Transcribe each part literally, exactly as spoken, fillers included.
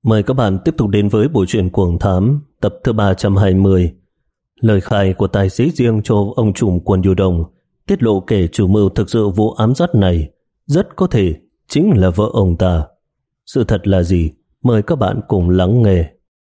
Mời các bạn tiếp tục đến với bộ truyện Cuồng Thám tập thứ ba trăm hai mươi. Lời khai của tài xế riêng cho ông trùm Quân Du Đồng tiết lộ kẻ chủ mưu thực sự vụ ám sát này rất có thể chính là vợ ông ta. Sự thật là gì? Mời các bạn cùng lắng nghe.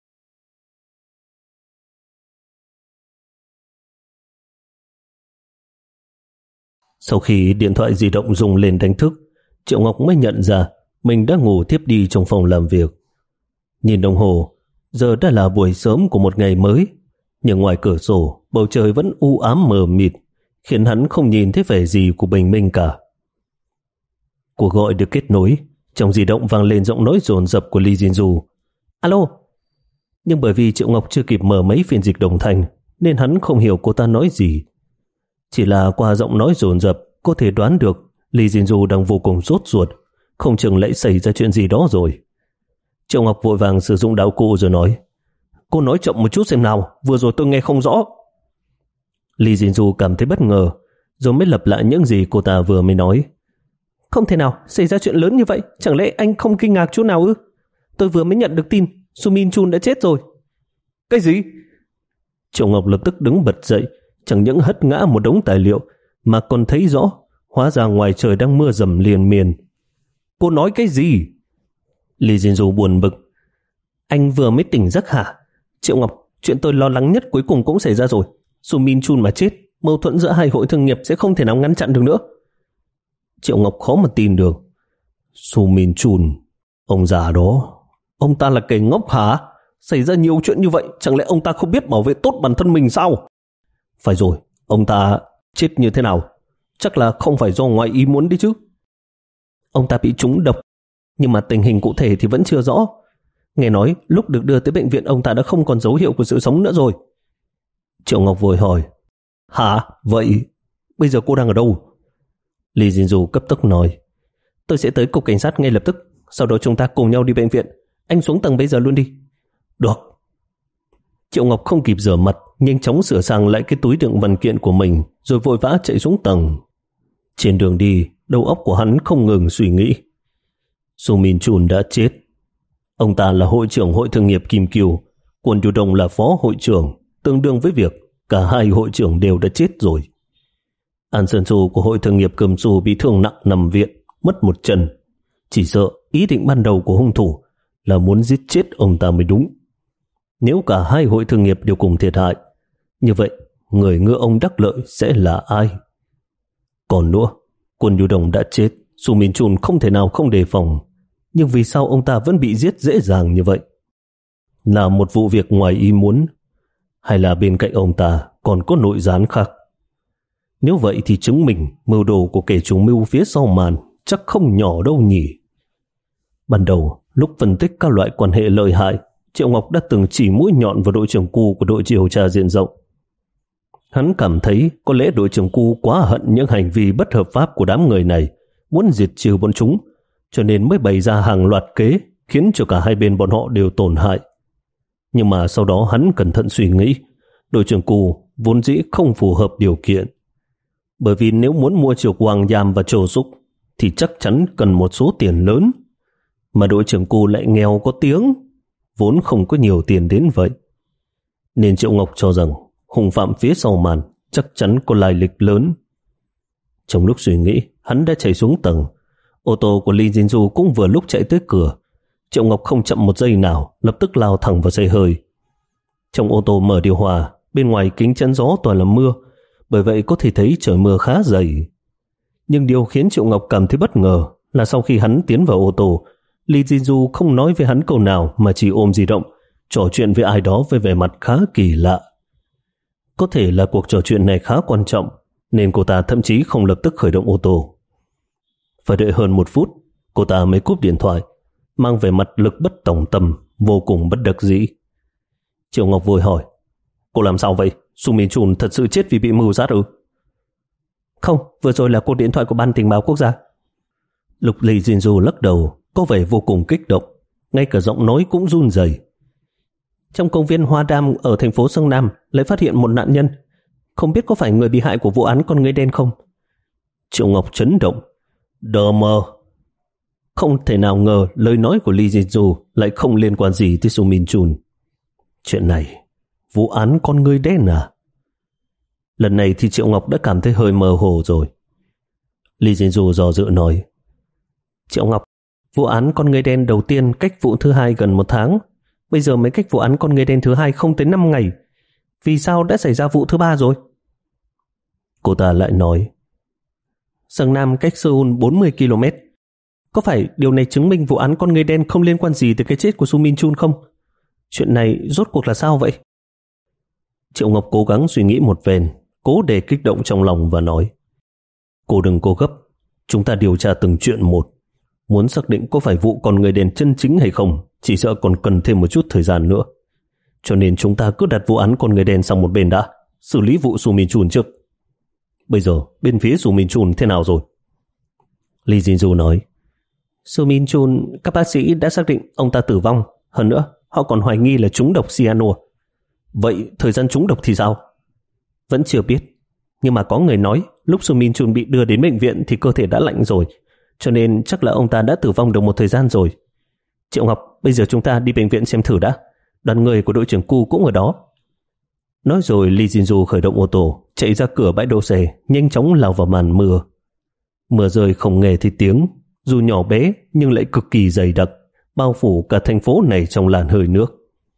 Sau khi điện thoại di động rung lên đánh thức, Triệu Ngọc mới nhận ra mình đã ngủ tiếp đi trong phòng làm việc. Nhìn đồng hồ, giờ đã là buổi sớm của một ngày mới, nhưng ngoài cửa sổ, bầu trời vẫn u ám mờ mịt, khiến hắn không nhìn thấy vẻ gì của bình minh cả. Cuộc gọi được kết nối, trong di động vang lên giọng nói dồn dập của Lee Jin-du. Alo! Nhưng bởi vì Triệu Ngọc chưa kịp mở mấy phiên dịch đồng thanh, nên hắn không hiểu cô ta nói gì. Chỉ là qua giọng nói dồn dập, có thể đoán được Lee Jin-du đang vô cùng sốt ruột, không chừng lại xảy ra chuyện gì đó rồi. Triệu Ngọc vội vàng sử dụng đạo cụ rồi nói: Cô nói chậm một chút xem nào, vừa rồi tôi nghe không rõ. Lee Jin-du cảm thấy bất ngờ, rồi mới lặp lại những gì cô ta vừa mới nói. Không thể nào, xảy ra chuyện lớn như vậy, chẳng lẽ anh không kinh ngạc chút nào ư? Tôi vừa mới nhận được tin, Su Min Chun đã chết rồi. Cái gì? Triệu Ngọc lập tức đứng bật dậy, chẳng những hất ngã một đống tài liệu, mà còn thấy rõ, hóa ra ngoài trời đang mưa dầm liền miền. Cô nói cái gì? Lee Jin-du buồn bực. Anh vừa mới tỉnh giấc hả? Triệu Ngọc, chuyện tôi lo lắng nhất cuối cùng cũng xảy ra rồi. Su Min Chun mà chết, mâu thuẫn giữa hai hội thương nghiệp sẽ không thể nào ngăn chặn được nữa. Triệu Ngọc khó mà tin được. Su Min Chun, ông già đó, ông ta là kẻ ngốc hả? Xảy ra nhiều chuyện như vậy, chẳng lẽ ông ta không biết bảo vệ tốt bản thân mình sao? Phải rồi, ông ta chết như thế nào? Chắc là không phải do ngoại ý muốn đi chứ. Ông ta bị trúng độc, nhưng mà tình hình cụ thể thì vẫn chưa rõ. Nghe nói lúc được đưa tới bệnh viện ông ta đã không còn dấu hiệu của sự sống nữa rồi. Triệu Ngọc vội hỏi: Hả? Vậy bây giờ cô đang ở đâu? Lee Jin-du cấp tốc nói: Tôi sẽ tới cục cảnh sát ngay lập tức, sau đó chúng ta cùng nhau đi bệnh viện. Anh xuống tầng bây giờ luôn đi. Được. Triệu Ngọc không kịp rửa mặt, nhanh chóng sửa sang lại cái túi đựng văn kiện của mình, rồi vội vã chạy xuống tầng. Trên đường đi, đầu óc của hắn không ngừng suy nghĩ. Su Min Chun đã chết. Ông ta là hội trưởng hội thương nghiệp Kim Kiều, Quân Du Đồng là phó hội trưởng, tương đương với việc cả hai hội trưởng đều đã chết rồi. An Sơn Su của hội thương nghiệp Cơm Su bị thương nặng nằm viện, mất một chân. Chỉ sợ ý định ban đầu của hung thủ là muốn giết chết ông ta mới đúng. Nếu cả hai hội thương nghiệp đều cùng thiệt hại, như vậy người ngựa ông đắc lợi sẽ là ai? Còn nữa, Quân Du Đồng đã chết, Su Min Chun không thể nào không đề phòng. Nhưng vì sao ông ta vẫn bị giết dễ dàng như vậy? Là một vụ việc ngoài ý muốn, hay là bên cạnh ông ta còn có nội gián khác? Nếu vậy thì chứng minh mưu đồ của kẻ chủ mưu phía sau màn chắc không nhỏ đâu nhỉ. Ban đầu, lúc phân tích các loại quan hệ lợi hại, Triệu Ngọc đã từng chỉ mũi nhọn vào đội trưởng Cu của đội điều tra diện rộng. Hắn cảm thấy có lẽ đội trưởng Cu quá hận những hành vi bất hợp pháp của đám người này, muốn diệt trừ bọn chúng, cho nên mới bày ra hàng loạt kế khiến cho cả hai bên bọn họ đều tổn hại. Nhưng mà sau đó hắn cẩn thận suy nghĩ, đội trưởng Cu vốn dĩ không phù hợp điều kiện. Bởi vì nếu muốn mua chuộc Hoàng Yam và Châu Súc thì chắc chắn cần một số tiền lớn, mà đội trưởng Cu lại nghèo có tiếng, vốn không có nhiều tiền đến vậy. Nên Triệu Ngọc cho rằng hung phạm phía sau màn chắc chắn có lai lịch lớn. Trong lúc suy nghĩ, hắn đã chạy xuống tầng. Ô tô của Lee Jin-du cũng vừa lúc chạy tới cửa. Triệu Ngọc không chậm một giây nào, lập tức lao thẳng vào xe hơi. Trong ô tô mở điều hòa, bên ngoài kính chắn gió toàn là mưa, bởi vậy có thể thấy trời mưa khá dày. Nhưng điều khiến Triệu Ngọc cảm thấy bất ngờ là sau khi hắn tiến vào ô tô, Lee Jin-du không nói với hắn câu nào mà chỉ ôm di động, trò chuyện với ai đó với vẻ mặt khá kỳ lạ. Có thể là cuộc trò chuyện này khá quan trọng, nên cô ta thậm chí không lập tức khởi động ô tô. Phải đợi hơn một phút, cô ta mới cúp điện thoại, mang vẻ mặt lực bất tòng tâm, vô cùng bất đắc dĩ. Triệu Ngọc vội hỏi: Cô làm sao vậy? Su Min Chun thật sự chết vì bị mưu sát ư? Không, vừa rồi là cuộc điện thoại của Ban Tình báo Quốc gia. Lúc Lee Jin-du lắc đầu, có vẻ vô cùng kích động, ngay cả giọng nói cũng run rẩy. Trong công viên Hoa Đam ở thành phố Sơn Nam lại phát hiện một nạn nhân, không biết có phải người bị hại của vụ án con người đen không? Triệu Ngọc chấn động. Đờ mờ. Không thể nào ngờ lời nói của Lee Jin-du lại không liên quan gì tới Su Min Chun. Chuyện này, vụ án con ngươi đen à? Lần này thì Triệu Ngọc đã cảm thấy hơi mơ hồ rồi. Lee Jin-du dò dự nói, Triệu Ngọc, vụ án con ngươi đen đầu tiên cách vụ thứ hai gần một tháng. Bây giờ mới cách vụ án con ngươi đen thứ hai không tới năm ngày. Vì sao đã xảy ra vụ thứ ba rồi? Cô ta lại nói, Giang Nam cách Seoul bốn mươi ki lô mét. Có phải điều này chứng minh vụ án con ngươi đen không liên quan gì tới cái chết của Su Min Chun không? Chuyện này rốt cuộc là sao vậy? Triệu Ngọc cố gắng suy nghĩ một phen, cố để kích động trong lòng và nói, cô đừng cố gấp, chúng ta điều tra từng chuyện một. Muốn xác định có phải vụ con người đen chân chính hay không, chỉ sợ còn cần thêm một chút thời gian nữa. Cho nên chúng ta cứ đặt vụ án con người đen sang một bên đã, xử lý vụ Su Min Chun trước. Bây giờ bên phía Su Min Chun thế nào rồi? Lee Jin-du nói, Su Min Chun, các bác sĩ đã xác định ông ta tử vong. Hơn nữa, họ còn hoài nghi là trúng độc cyanua. Vậy thời gian trúng độc thì sao? Vẫn chưa biết. Nhưng mà có người nói lúc Su Min Chun bị đưa đến bệnh viện thì cơ thể đã lạnh rồi, cho nên chắc là ông ta đã tử vong được một thời gian rồi. Triệu Ngọc, bây giờ chúng ta đi bệnh viện xem thử đã. Đoàn người của đội trưởng Cu cũng ở đó. Nói rồi Lee Jin-du khởi động ô tô, chạy ra cửa bãi đỗ xe, nhanh chóng lao vào màn mưa. Mưa rơi không nghe thấy tiếng, dù nhỏ bé nhưng lại cực kỳ dày đặc, bao phủ cả thành phố này trong làn hơi nước.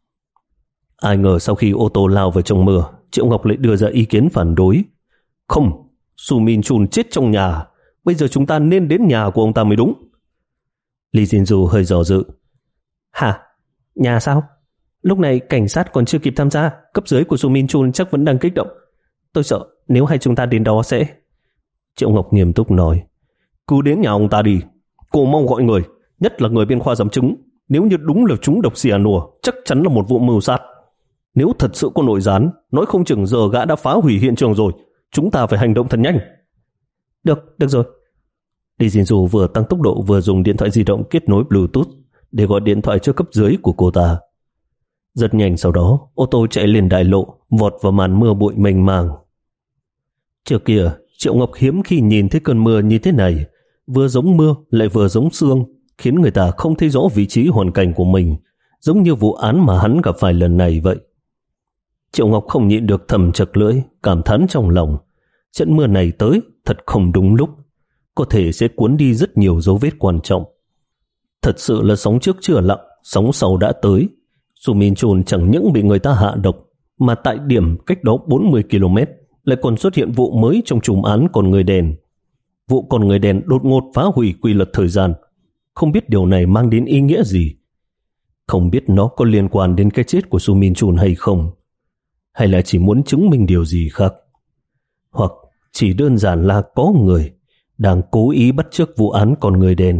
Ai ngờ sau khi ô tô lao vào trong mưa, Triệu Ngọc lại đưa ra ý kiến phản đối. Không, Su Min Chun chết trong nhà, bây giờ chúng ta nên đến nhà của ông ta mới đúng. Lee Jin-du hơi dò dự. Hả? Nhà sao? Lúc này cảnh sát còn chưa kịp tham gia, cấp dưới của Su Min Chun chắc vẫn đang kích động. Tôi sợ nếu hai chúng ta đến đó sẽ... Triệu Ngọc nghiêm túc nói, cứ đến nhà ông ta đi. Cô mong gọi người, nhất là người bên khoa giám chứng. Nếu như đúng là trúng độc cyanua, chắc chắn là một vụ mưu sát. Nếu thật sự có nội gián, nói không chừng giờ gã đã phá hủy hiện trường rồi. Chúng ta phải hành động thật nhanh. Được, được rồi. Lee Jin-du vừa tăng tốc độ vừa dùng điện thoại di động kết nối Bluetooth để gọi điện thoại cho cấp dưới của cô ta. Rất nhanh sau đó, ô tô chạy lên đại lộ, vọt vào màn mưa bụi mênh mang. Trước kia, Triệu Ngọc hiếm khi nhìn thấy cơn mưa như thế này, vừa giống mưa lại vừa giống sương, khiến người ta không thấy rõ vị trí hoàn cảnh của mình, giống như vụ án mà hắn gặp phải lần này vậy. Triệu Ngọc không nhịn được thầm chật lưỡi, cảm thán trong lòng. Trận mưa này tới thật không đúng lúc, có thể sẽ cuốn đi rất nhiều dấu vết quan trọng. Thật sự là sóng trước chưa lặng, sóng sau đã tới. Su Min Chun chẳng những bị người ta hạ độc, mà tại điểm cách đó bốn mươi ki lô mét lại còn xuất hiện vụ mới trong chùm án con người đen. Vụ con người đen đột ngột phá hủy quy luật thời gian. Không biết điều này mang đến ý nghĩa gì. Không biết nó có liên quan đến cái chết của Su Min Chun hay không, hay là chỉ muốn chứng minh điều gì khác, hoặc chỉ đơn giản là có người đang cố ý bắt chước vụ án con người đen.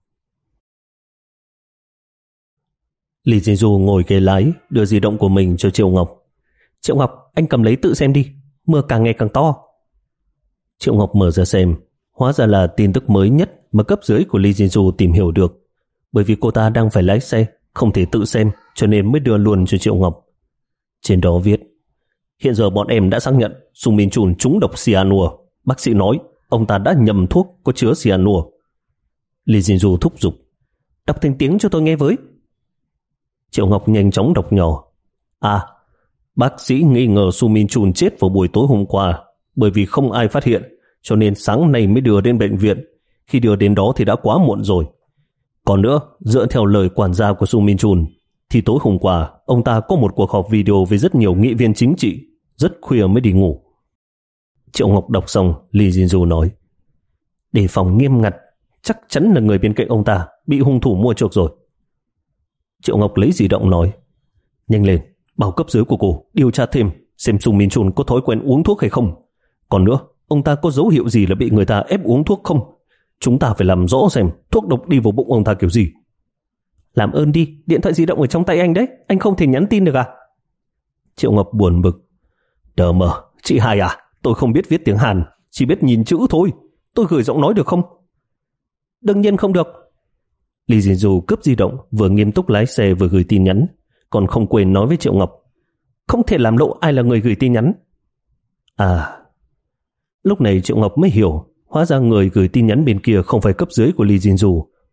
Lee Jin-du ngồi ghế lái, đưa di động của mình cho Triệu Ngọc. Triệu Ngọc, anh cầm lấy tự xem đi, mưa càng ngày càng to. Triệu Ngọc mở ra xem, hóa ra là tin tức mới nhất mà cấp dưới của Lee Jin-du tìm hiểu được. Bởi vì cô ta đang phải lái xe, không thể tự xem, cho nên mới đưa luôn cho Triệu Ngọc. Trên đó viết, hiện giờ bọn em đã xác nhận Su Min Chun trúng độc cyanua. Bác sĩ nói ông ta đã nhầm thuốc có chứa cyanua. Lee Jin-du thúc giục, đọc thành tiếng cho tôi nghe với. Triệu Ngọc nhanh chóng đọc nhỏ. À, bác sĩ nghi ngờ Su Min Chun chết vào buổi tối hôm qua, bởi vì không ai phát hiện, cho nên sáng nay mới đưa đến bệnh viện. Khi đưa đến đó thì đã quá muộn rồi. Còn nữa, dựa theo lời quản gia của Su Min Chun, thì tối hôm qua ông ta có một cuộc họp video với rất nhiều nghị viên chính trị, rất khuya mới đi ngủ. Triệu Ngọc đọc xong, Lee Jin-du nói, đề phòng nghiêm ngặt, chắc chắn là người bên cạnh ông ta bị hung thủ mua chuộc rồi. Triệu Ngọc lấy di động nói, nhanh lên, bảo cấp dưới của cô điều tra thêm xem Su Min Chun có thói quen uống thuốc hay không. Còn nữa, ông ta có dấu hiệu gì là bị người ta ép uống thuốc không? Chúng ta phải làm rõ xem thuốc độc đi vào bụng ông ta kiểu gì. Làm ơn đi, điện thoại di động ở trong tay anh đấy, anh không thể nhắn tin được à? Triệu Ngọc buồn bực. Đờ mờ, chị Hai à, tôi không biết viết tiếng Hàn, chỉ biết nhìn chữ thôi. Tôi gửi giọng nói được không? Đương nhiên không được. Lee Jin-du cướp di động, vừa nghiêm túc lái xe vừa gửi tin nhắn, còn không quên nói với Triệu Ngọc, không thể làm lộ ai là người gửi tin nhắn. À, lúc này Triệu Ngọc mới hiểu, hóa ra người gửi tin nhắn bên kia không phải cấp dưới của Lee Jin-du,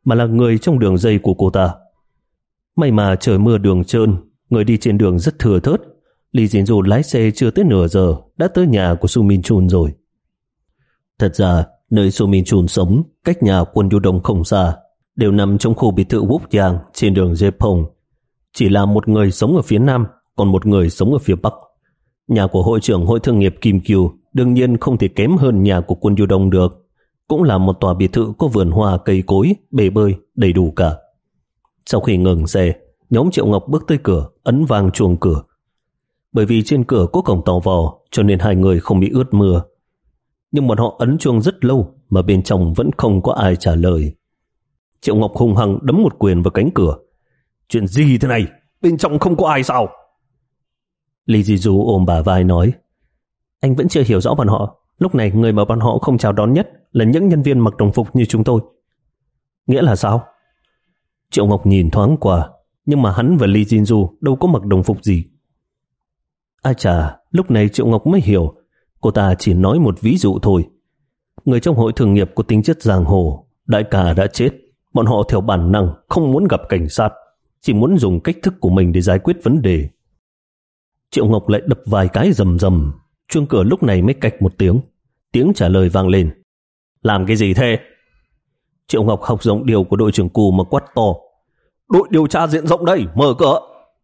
mà là người trong đường dây của cô ta. May mà trời mưa đường trơn, người đi trên đường rất thừa thớt. Lee Jin-du lái xe chưa tới nửa giờ đã tới nhà của Su Min Chun rồi. Thật ra, nơi Su Min Chun sống cách nhà Quân Du Đông không xa, đều nằm trong khu biệt thự Wook Yang trên đường Jaepong. Chỉ là một người sống ở phía nam, còn một người sống ở phía bắc. Nhà của hội trưởng hội thương nghiệp Kim Kyu đương nhiên không thể kém hơn nhà của Quân Du Đông được. Cũng là một tòa biệt thự có vườn hoa, cây cối, bể bơi, đầy đủ cả. Sau khi ngừng xe, nhóm Triệu Ngọc bước tới cửa, ấn vang chuông cửa. Bởi vì trên cửa có cổng tò vò, cho nên hai người không bị ướt mưa. Nhưng bọn họ ấn chuông rất lâu mà bên trong vẫn không có ai trả lời. Triệu Ngọc hung hăng đấm một quyền vào cánh cửa. Chuyện gì thế này? Bên trong không có ai sao? Lee Ji-du ôm bà vai nói, anh vẫn chưa hiểu rõ bọn họ. Lúc này người mà bọn họ không chào đón nhất là những nhân viên mặc đồng phục như chúng tôi. Nghĩa là sao? Triệu Ngọc nhìn thoáng qua, nhưng mà hắn và Lee Jin-du đâu có mặc đồng phục gì. Ai chà, lúc này Triệu Ngọc mới hiểu. Cô ta chỉ nói một ví dụ thôi. Người trong hội thường nghiệp có tính chất giang hồ, đại ca đã chết, bọn họ theo bản năng không muốn gặp cảnh sát, chỉ muốn dùng cách thức của mình để giải quyết vấn đề. Triệu Ngọc lại đập vài cái rầm rầm. Chuông cửa lúc này mới cạch một tiếng. Tiếng trả lời vang lên. Làm cái gì thế? Triệu Ngọc học giọng điều của đội trưởng Cù mà quát to. Đội điều tra diện rộng đây, mở cửa.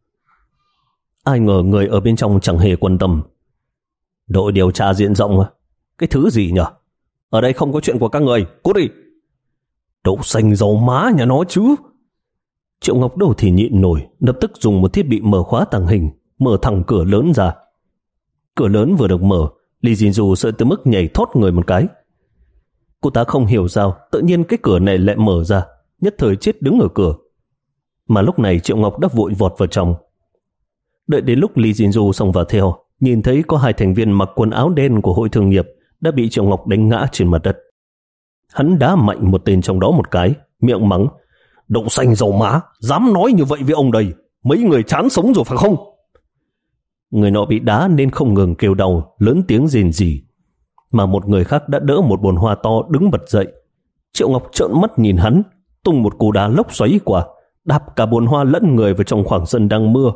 Ai ngờ người ở bên trong chẳng hề quan tâm. Đội điều tra diện rộng à? Cái thứ gì nhỉ? Ở đây không có chuyện của các người, cút đi. Đậu xanh dầu má nhà nó chứ. Triệu Ngọc đâu thì nhịn nổi, lập tức dùng một thiết bị mở khóa tàng hình, mở thẳng cửa lớn ra. Cửa lớn vừa được mở, Lee Jin-du sợ tới mức nhảy thót người một cái. Cô ta không hiểu sao tự nhiên cái cửa này lại mở ra, nhất thời chết đứng ở cửa. Mà lúc này Triệu Ngọc đã vội vọt vào trong. Đợi đến lúc Lee Jin-du xông vào theo, nhìn thấy có hai thành viên mặc quần áo đen của hội thương nghiệp đã bị Triệu Ngọc đánh ngã trên mặt đất. Hắn đá mạnh một tên trong đó một cái, miệng mắng, đậu xanh dầu má, dám nói như vậy với ông đây, mấy người chán sống rồi phải không? Người nọ bị đá nên không ngừng kêu đau, lớn tiếng rền rỉ. Mà một người khác đã đỡ một bồn hoa to đứng bật dậy. Triệu Ngọc trợn mắt nhìn hắn, tung một cú đá lốc xoáy qua, đạp cả bồn hoa lẫn người vào trong khoảng sân đang mưa.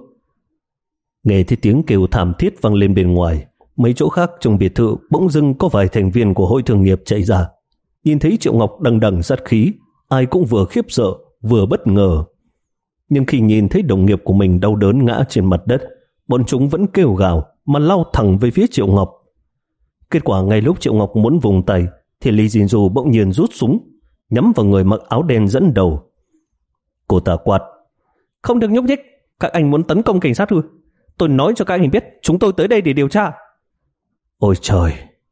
Nghe thấy tiếng kêu thảm thiết vang lên bên ngoài, mấy chỗ khác trong biệt thự bỗng dưng có vài thành viên của hội thương nghiệp chạy ra. Nhìn thấy Triệu Ngọc đằng đằng sát khí, ai cũng vừa khiếp sợ, vừa bất ngờ. Nhưng khi nhìn thấy đồng nghiệp của mình đau đớn ngã trên mặt đất, bọn chúng vẫn kêu gào mà lao thẳng về phía Triệu Ngọc. Kết quả ngay lúc Triệu Ngọc muốn vùng tay thì Lee Jin-du bỗng nhiên rút súng nhắm vào người mặc áo đen dẫn đầu. Cô ta quát, không được nhúc nhích, các anh muốn tấn công cảnh sát ư? Tôi nói cho các anh biết, chúng tôi tới đây để điều tra. Ôi trời!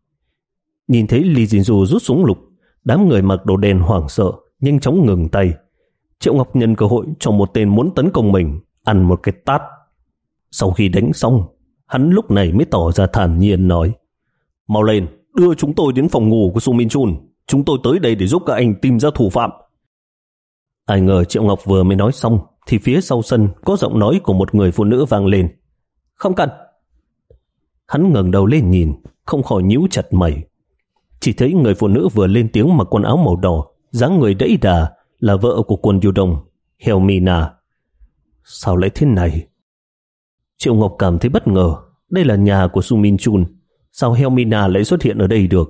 Nhìn thấy Lee Jin-du rút súng lục, đám người mặc đồ đen hoảng sợ nhanh chóng ngừng tay. Triệu Ngọc nhân cơ hội cho một tên muốn tấn công mình ăn một cái tát. Sau khi đánh xong, hắn lúc này mới tỏ ra thản nhiên nói, mau lên, đưa chúng tôi đến phòng ngủ của Su Min Chun. Chúng tôi tới đây để giúp các anh tìm ra thủ phạm. Ai ngờ Triệu Ngọc vừa mới nói xong thì phía sau sân có giọng nói của một người phụ nữ vang lên. Không cần. Hắn ngẩng đầu lên nhìn, không khỏi nhíu chặt mày. Chỉ thấy người phụ nữ vừa lên tiếng mặc quần áo màu đỏ, dáng người đẫy đà, là vợ của Quân Du Đông, Helmina. Sao lại thế này? Triệu Ngọc cảm thấy bất ngờ. Đây là nhà của Su Min Chun, sao Helmina lại xuất hiện ở đây được?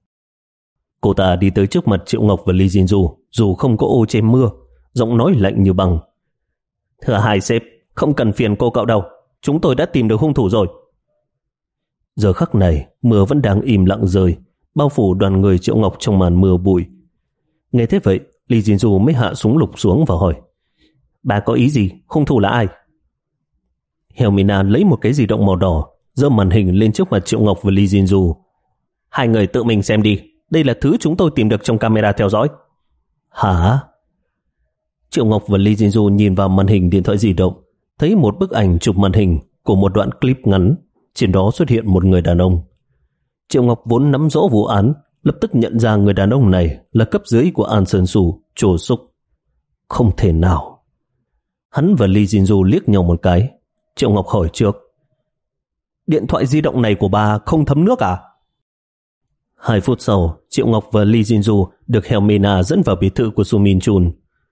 Cô ta đi tới trước mặt Triệu Ngọc và Lee Jin-du, dù không có ô che mưa, giọng nói lạnh như băng. Thưa hai sếp, không cần phiền cô cậu đâu, chúng tôi đã tìm được hung thủ rồi. Giờ khắc này, mưa vẫn đang im lặng rơi, bao phủ đoàn người Triệu Ngọc trong màn mưa bụi. Nghe thế vậy, Lee Jin-du mới hạ súng lục xuống và hỏi, bà có ý gì? Hung thủ là ai? Helmina lấy một cái di động màu đỏ, giơ màn hình lên trước mặt Triệu Ngọc và Lee Jin-du. Hai người tự mình xem đi, đây là thứ chúng tôi tìm được trong camera theo dõi. Hả? Triệu Ngọc và Lee Jin-du nhìn vào màn hình điện thoại di động, thấy một bức ảnh chụp màn hình của một đoạn clip ngắn, trên đó xuất hiện một người đàn ông. Triệu Ngọc vốn nắm rõ vụ án, lập tức nhận ra người đàn ông này là cấp dưới của An Sơn Sù, Trồ Súc. Không thể nào. Hắn và Lee Jin-du liếc nhau một cái. Triệu Ngọc hỏi trước, điện thoại di động này của bà không thấm nước à? Hai phút sau, Triệu Ngọc và Lee Jin-du được Helmina dẫn vào biệt thự của Su Min Chun.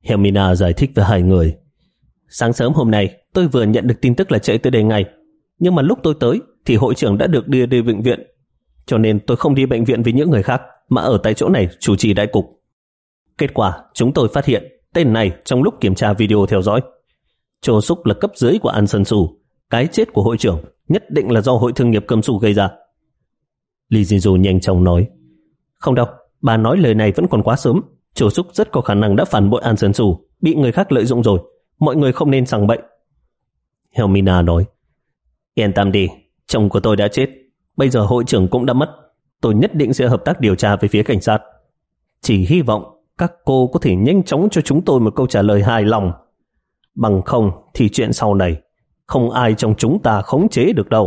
Hermina giải thích với hai người. Sáng sớm hôm nay tôi vừa nhận được tin tức là chạy tới đây ngay, nhưng mà lúc tôi tới thì hội trưởng đã được đưa đi bệnh viện, cho nên tôi không đi bệnh viện với những người khác mà ở tại chỗ này chủ trì đại cục. Kết quả chúng tôi phát hiện tên này trong lúc kiểm tra video theo dõi. Cho Súc là cấp dưới của An Sơn Su, cái chết của hội trưởng nhất định là do hội thương nghiệp Cơm Su gây ra. Lee Jin-ju nhanh chóng nói. Không đâu, bà nói lời này vẫn còn quá sớm. Cho Súc rất có khả năng đã phản bội An Sơn Su, bị người khác lợi dụng rồi. Mọi người không nên sằng bậy. Hermina nói. Yên tâm đi, chồng của tôi đã chết, bây giờ hội trưởng cũng đã mất. Tôi nhất định sẽ hợp tác điều tra với phía cảnh sát. Chỉ hy vọng các cô có thể nhanh chóng cho chúng tôi một câu trả lời hài lòng. Bằng không thì chuyện sau này không ai trong chúng ta khống chế được đâu.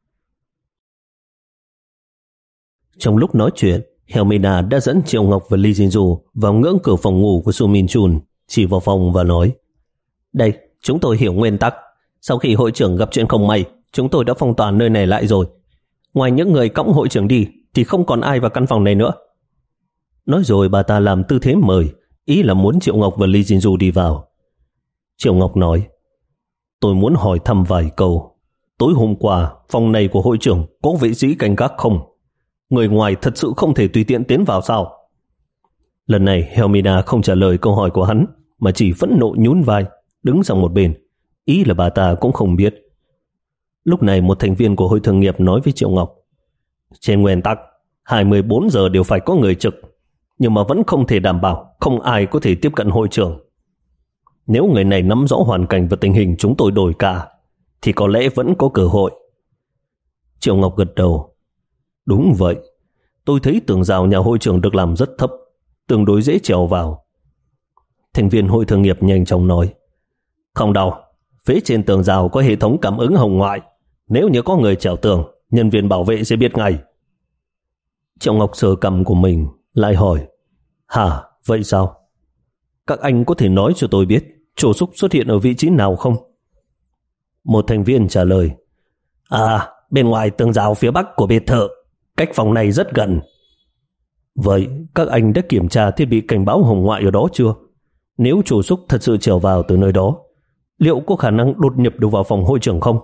Trong lúc nói chuyện, Hermina đã dẫn Triệu Ngọc và Lee Jin-ju vào ngưỡng cửa phòng ngủ của Su Min Chun, chỉ vào phòng và nói. Đây, chúng tôi hiểu nguyên tắc. Sau khi hội trưởng gặp chuyện không may, chúng tôi đã phong tỏa nơi này lại rồi. Ngoài những người cõng hội trưởng đi thì không còn ai vào căn phòng này nữa. Nói rồi bà ta làm tư thế mời, ý là muốn Triệu Ngọc và Lee Jin-ju đi vào. Triệu Ngọc nói. Tôi muốn hỏi thăm vài câu. Tối hôm qua, phòng này của hội trưởng có vệ sĩ canh gác không? Người ngoài thật sự không thể tùy tiện tiến vào sao? Lần này Hermina không trả lời câu hỏi của hắn, mà chỉ phẫn nộ nhún vai, đứng sang một bên. Ý là bà ta cũng không biết. Lúc này một thành viên của hội thương nghiệp nói với Triệu Ngọc. Trên nguyên tắc, hai mươi bốn giờ đều phải có người trực, nhưng mà vẫn không thể đảm bảo không ai có thể tiếp cận hội trưởng. Nếu người này nắm rõ hoàn cảnh và tình hình chúng tôi đổi cả, thì có lẽ vẫn có cơ hội. Triệu Ngọc gật đầu. Đúng vậy, tôi thấy tường rào nhà hội trưởng được làm rất thấp, tương đối dễ trèo vào. Thành viên hội thương nghiệp nhanh chóng nói. Không đâu, phía trên tường rào có hệ thống cảm ứng hồng ngoại. Nếu như có người trèo tường, nhân viên bảo vệ sẽ biết ngay. Triệu Ngọc sờ cằm của mình, lại hỏi. Hả, vậy sao? Các anh có thể nói cho tôi biết Trổ Súc xuất hiện ở vị trí nào không? Một thành viên trả lời. À, bên ngoài tường rào phía bắc của biệt thự, cách phòng này rất gần. Vậy các anh đã kiểm tra thiết bị cảnh báo hồng ngoại ở đó chưa? Nếu Trổ Súc thật sự trèo vào từ nơi đó, liệu có khả năng đột nhập được vào phòng hội trưởng không?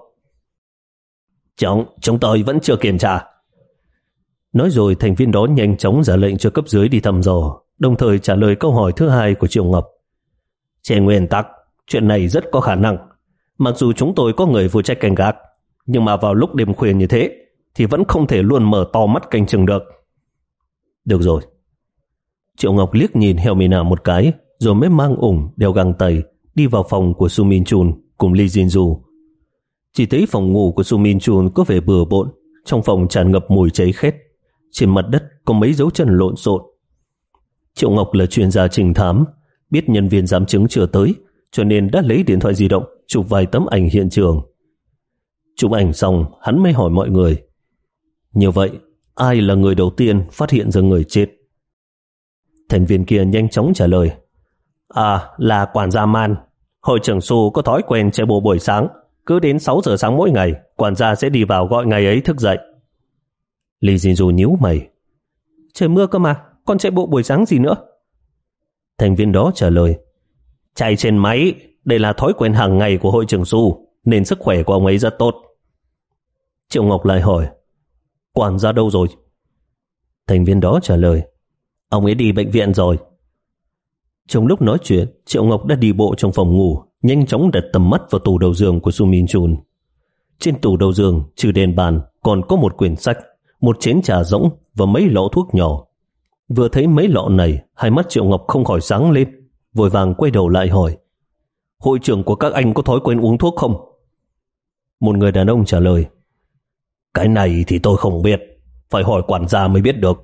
Chúng, chúng tôi vẫn chưa kiểm tra. Nói rồi thành viên đó nhanh chóng ra lệnh cho cấp dưới đi thăm dò, đồng thời trả lời câu hỏi thứ hai của Triệu Ngọc. Trên nguyên tắc, chuyện này rất có khả năng. Mặc dù chúng tôi có người phụ trách canh gác, nhưng mà vào lúc đêm khuya như thế thì vẫn không thể luôn mở to mắt canh chừng được. Được rồi. Triệu Ngọc liếc nhìn Hermina một cái, rồi mới mang ủng đeo găng tay đi vào phòng của Su Min Chun cùng Lee Jin-ju. Chỉ thấy phòng ngủ của Su Min Chun có vẻ bừa bộn, trong phòng tràn ngập mùi cháy khét. Trên mặt đất có mấy dấu chân lộn xộn. Triệu Ngọc là chuyên gia trình thám, biết nhân viên giám chứng chưa tới, cho nên đã lấy điện thoại di động chụp vài tấm ảnh hiện trường. Chụp ảnh xong, hắn mới hỏi mọi người. Như vậy, ai là người đầu tiên phát hiện ra người chết? Thành viên kia nhanh chóng trả lời. À, là quản gia Man. Hội trưởng Su có thói quen chạy bộ buổi sáng, cứ đến sáu giờ sáng mỗi ngày, quản gia sẽ đi vào gọi ngày ấy thức dậy. Lee Jin-ju nhíu mày. Trời mưa cơ mà, con chạy bộ buổi sáng gì nữa? Thành viên đó trả lời. Chạy trên máy, đây là thói quen hàng ngày của hội trưởng Su, nên sức khỏe của ông ấy rất tốt. Triệu Ngọc lại hỏi. Quản gia đâu rồi? Thành viên đó trả lời. Ông ấy đi bệnh viện rồi. Trong lúc nói chuyện, Triệu Ngọc đã đi bộ trong phòng ngủ, nhanh chóng đặt tầm mắt vào tủ đầu giường của Su Min Chun. Trên tủ đầu giường, trừ đèn bàn, còn có một quyển sách, một chén trà rỗng và mấy lọ thuốc nhỏ. Vừa thấy mấy lọ này, hai mắt Triệu Ngọc không khỏi sáng lên, vội vàng quay đầu lại hỏi. Hội trưởng của các anh có thói quen uống thuốc không? Một người đàn ông trả lời. Cái này thì tôi không biết, phải hỏi quản gia mới biết được.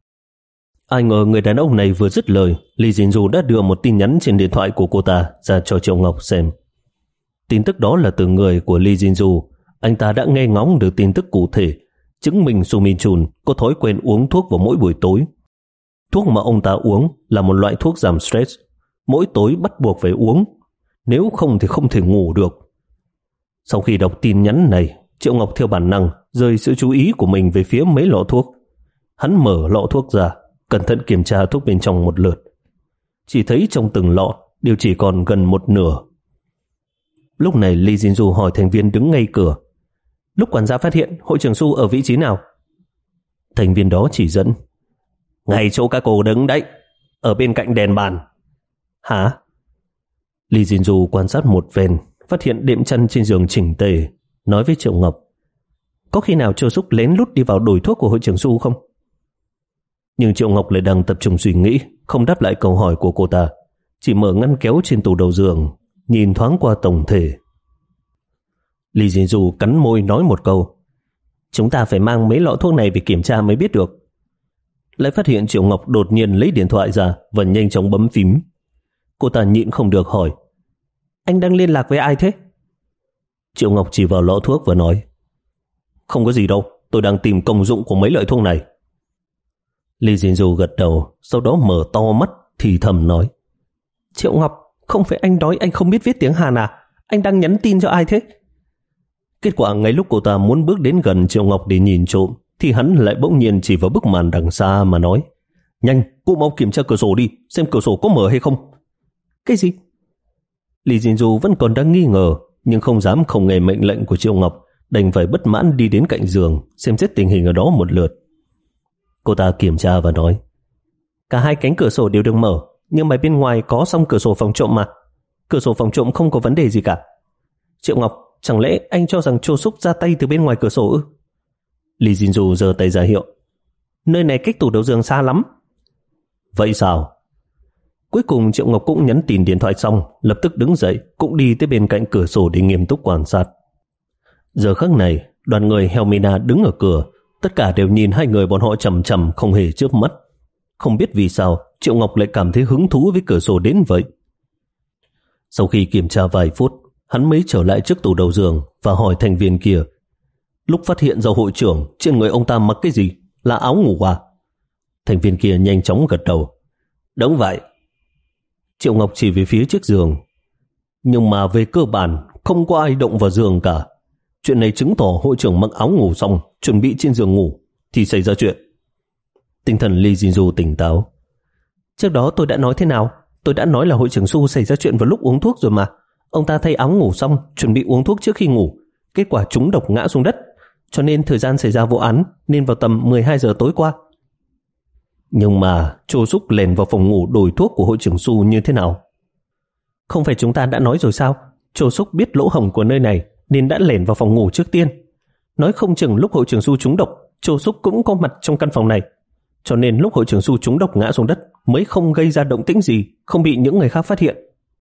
Ai ngờ người đàn ông này vừa dứt lời, Lee Jin-ju đã đưa một tin nhắn trên điện thoại của cô ta ra cho Triệu Ngọc xem. Tin tức đó là từ người của Lee Jin-ju. Anh ta đã nghe ngóng được tin tức cụ thể, chứng minh Su Min Chun có thói quen uống thuốc vào mỗi buổi tối. Thuốc mà ông ta uống là một loại thuốc giảm stress, mỗi tối bắt buộc phải uống, nếu không thì không thể ngủ được. Sau khi đọc tin nhắn này, Triệu Ngọc theo bản năng rời sự chú ý của mình về phía mấy lọ thuốc. Hắn mở lọ thuốc ra, cẩn thận kiểm tra thuốc bên trong một lượt. Chỉ thấy trong từng lọ đều chỉ còn gần một nửa. Lúc này Lee Jin-du hỏi thành viên đứng ngay cửa, lúc quản gia phát hiện hội trưởng Su ở vị trí nào? Thành viên đó chỉ dẫn, ngay chỗ các cô đứng đấy, ở bên cạnh đèn bàn. Hả? Lee Jin-du quan sát một phen, phát hiện đệm chăn trên giường chỉnh tề, nói với Triệu Ngọc, có khi nào Châu Súc lén lút đi vào đổi thuốc của hội trưởng Su không? Nhưng Triệu Ngọc lại đang tập trung suy nghĩ, không đáp lại câu hỏi của cô ta, chỉ mở ngăn kéo trên tủ đầu giường, nhìn thoáng qua tổng thể. Lee Jin-du cắn môi nói một câu, chúng ta phải mang mấy lọ thuốc này về kiểm tra mới biết được. Lại phát hiện Triệu Ngọc đột nhiên lấy điện thoại ra và nhanh chóng bấm phím. Cô ta nhịn không được hỏi, anh đang liên lạc với ai thế? Triệu Ngọc chỉ vào lọ thuốc và nói, không có gì đâu, tôi đang tìm công dụng của mấy loại thuốc này. Lee Jin-du gật đầu, sau đó mở to mắt thì thầm nói, Triệu Ngọc, không phải anh nói anh không biết viết tiếng Hàn à? Anh đang nhắn tin cho ai thế? Kết quả ngay lúc cô ta muốn bước đến gần Triệu Ngọc để nhìn trộm, thì hắn lại bỗng nhiên chỉ vào bức màn đằng xa mà nói, nhanh, cô mau kiểm tra cửa sổ đi, xem cửa sổ có mở hay không. Cái gì? Lee Jin-du vẫn còn đang nghi ngờ, nhưng không dám không nghe mệnh lệnh của Triệu Ngọc, đành phải bất mãn đi đến cạnh giường, xem xét tình hình ở đó một lượt. Cô ta kiểm tra và nói, cả hai cánh cửa sổ đều được mở, nhưng mà bên ngoài có song cửa sổ phòng trộm mà. Cửa sổ phòng trộm không có vấn đề gì cả. Triệu Ngọc, chẳng lẽ anh cho rằng Châu Súc ra tay từ bên ngoài cửa sổ ư? Lee Jin-du giơ tay ra hiệu, nơi này cách tủ đầu giường xa lắm. Vậy sao? Cuối cùng Triệu Ngọc cũng nhắn tin điện thoại xong, lập tức đứng dậy, cũng đi tới bên cạnh cửa sổ để nghiêm túc quan sát. Giờ khắc này, đoàn người Helmina đứng ở cửa, tất cả đều nhìn hai người bọn họ chằm chằm không hề chớp mắt. Không biết vì sao, Triệu Ngọc lại cảm thấy hứng thú với cửa sổ đến vậy. Sau khi kiểm tra vài phút, hắn mới trở lại trước tủ đầu giường và hỏi thành viên kia, lúc phát hiện ra hội trưởng, trên người ông ta mặc cái gì? Là áo ngủ à? Thành viên kia nhanh chóng gật đầu, đúng vậy. Triệu Ngọc chỉ về phía chiếc giường, nhưng mà về cơ bản không có ai động vào giường cả. Chuyện này chứng tỏ hội trưởng mặc áo ngủ xong chuẩn bị trên giường ngủ thì xảy ra chuyện. Tinh thần Lee Jin-du tỉnh táo. Trước đó tôi đã nói thế nào? Tôi đã nói là hội trưởng Su xảy ra chuyện vào lúc uống thuốc rồi mà. Ông ta thay áo ngủ xong chuẩn bị uống thuốc trước khi ngủ, kết quả trúng độc ngã xuống đất, cho nên thời gian xảy ra vụ án nên vào tầm mười hai giờ tối qua. Nhưng mà Châu Súc lèn vào phòng ngủ đổi thuốc của hội trưởng Su như thế nào? Không phải chúng ta đã nói rồi sao? Châu Súc biết lỗ hổng của nơi này nên đã lèn vào phòng ngủ trước tiên. Nói không chừng lúc hội trưởng Su trúng độc, Châu Súc cũng có mặt trong căn phòng này, cho nên lúc hội trưởng Su trúng độc ngã xuống đất mới không gây ra động tĩnh gì, không bị những người khác phát hiện.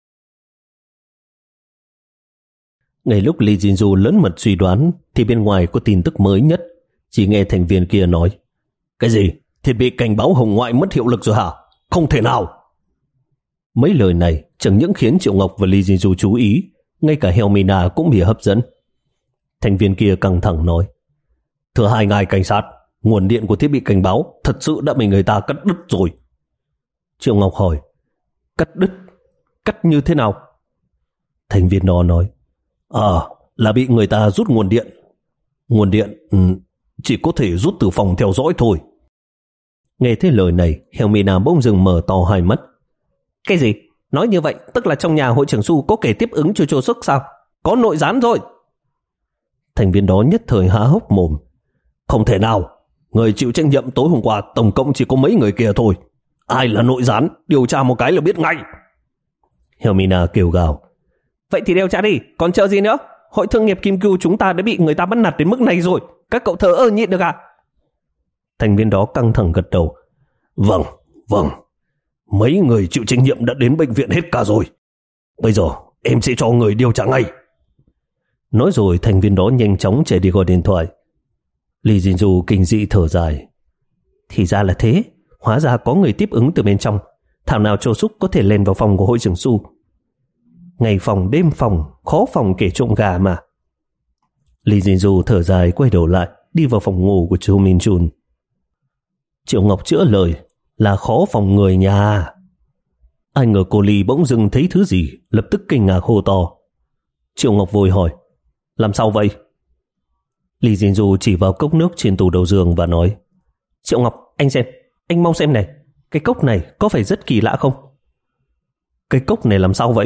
Ngay lúc Lee Jin-du lớn mật suy đoán thì bên ngoài có tin tức mới nhất. Chỉ nghe thành viên kia nói, cái gì? Thiết bị cảnh báo hồng ngoại mất hiệu lực rồi hả? Không thể nào! Mấy lời này chẳng những khiến Triệu Ngọc và Lee Jin-du chú ý, ngay cả Helmina cũng bị hấp dẫn. Thành viên kia căng thẳng nói, thưa hai ngài cảnh sát, nguồn điện của thiết bị cảnh báo thật sự đã bị người ta cắt đứt rồi. Triệu Ngọc hỏi, cắt đứt? Cắt như thế nào? Thành viên đó nói, À, là bị người ta rút nguồn điện. Nguồn điện ừ, chỉ có thể rút từ phòng theo dõi thôi. Nghe thấy lời này, Helmina bỗng dừng mở to hai mắt. Cái gì? Nói như vậy tức là trong nhà hội trưởng Su có kẻ tiếp ứng cho Châu Súc sao? Có nội gián rồi. Thành viên đó nhất thời há hốc mồm. Không thể nào, người chịu trách nhiệm tối hôm qua tổng cộng chỉ có mấy người kia thôi. Ai là nội gián? Điều tra một cái là biết ngay. Helmina kêu gào. Vậy thì điều tra đi, còn chờ gì nữa? Hội thương nghiệp Kim Cưu chúng ta đã bị người ta bắt nạt đến mức này rồi, các cậu thờ ơ nhịn được à? Thành viên đó căng thẳng gật đầu. Vâng, vâng, mấy người chịu trách nhiệm đã đến bệnh viện hết cả rồi. Bây giờ em sẽ cho người điều tra ngay. Nói rồi thành viên đó nhanh chóng chạy đi gọi điện thoại. Lee Jin-du kinh dị thở dài. Thì ra là thế, hóa ra có người tiếp ứng từ bên trong. Thảo nào Châu Súc có thể lên vào phòng của hội trưởng Su. Ngày phòng đêm phòng, khó phòng kể trộm gà mà. Lee Jin-du thở dài quay đầu lại, đi vào phòng ngủ của Chu Min Chun. Triệu Ngọc chữa lời, là khó phòng người nhà. Ai ngờ cô Lee bỗng dưng thấy thứ gì, lập tức kinh ngạc hô to. Triệu Ngọc vội hỏi, làm sao vậy? Lee Jin-du chỉ vào cốc nước trên tủ đầu giường và nói, Triệu Ngọc, anh xem, anh mau xem này, cái cốc này có phải rất kỳ lạ không? Cái cốc này làm sao vậy?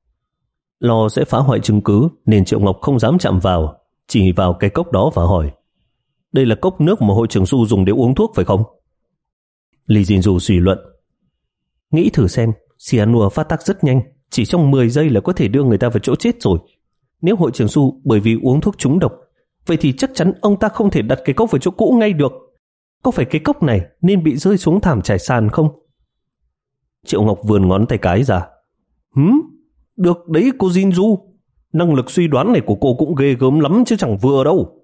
Lo sẽ phá hoại chứng cứ nên Triệu Ngọc không dám chạm vào, chỉ vào cái cốc đó và hỏi: đây là cốc nước mà hội trưởng Du dùng để uống thuốc phải không? Lee Jin-du suy luận: nghĩ thử xem, cyanua phát tác rất nhanh, chỉ trong mười giây là có thể đưa người ta vào chỗ chết rồi. Nếu hội trưởng Du bởi vì uống thuốc trúng độc, vậy thì chắc chắn ông ta không thể đặt cái cốc vào chỗ cũ ngay được. Có phải cái cốc này nên bị rơi xuống thảm trải sàn không? Triệu Ngọc vươn ngón tay cái ra. Hừm, được đấy cô Jin-du. Năng lực suy đoán này của cô cũng ghê gớm lắm chứ chẳng vừa đâu.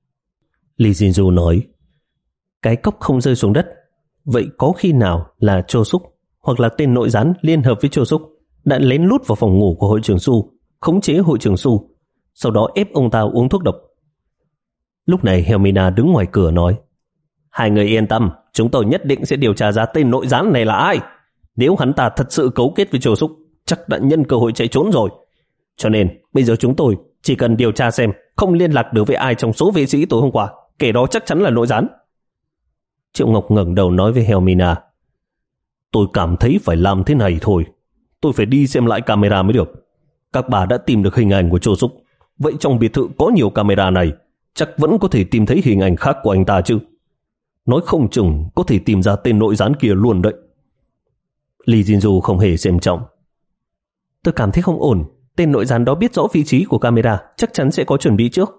Lee Jin-du nói: cái cốc không rơi xuống đất, vậy có khi nào là Cho Suk hoặc là tên nội gián liên hợp với Cho Suk đã lén lút vào phòng ngủ của hội trưởng Su, khống chế hội trưởng Su, sau đó ép ông ta uống thuốc độc? Lúc này Helmina đứng ngoài cửa nói: hai người yên tâm, chúng tôi nhất định sẽ điều tra ra tên nội gián này là ai. Nếu hắn ta thật sự cấu kết với Cho Suk, chắc đã nhân cơ hội chạy trốn rồi. Cho nên bây giờ chúng tôi chỉ cần điều tra xem không liên lạc được với ai trong số vệ sĩ tối hôm qua, kẻ đó chắc chắn là nội gián. Triệu Ngọc ngẩng đầu nói với Helmina: tôi cảm thấy phải làm thế này thôi. Tôi phải đi xem lại camera mới được. Các bà đã tìm được hình ảnh của Cho Suk, vậy trong biệt thự có nhiều camera này, chắc vẫn có thể tìm thấy hình ảnh khác của anh ta chứ. Nói không chừng có thể tìm ra tên nội gián kia luôn đấy. Lee Jin-du không hề xem trọng: tôi cảm thấy không ổn. Tên nội gián đó biết rõ vị trí của camera, chắc chắn sẽ có chuẩn bị trước.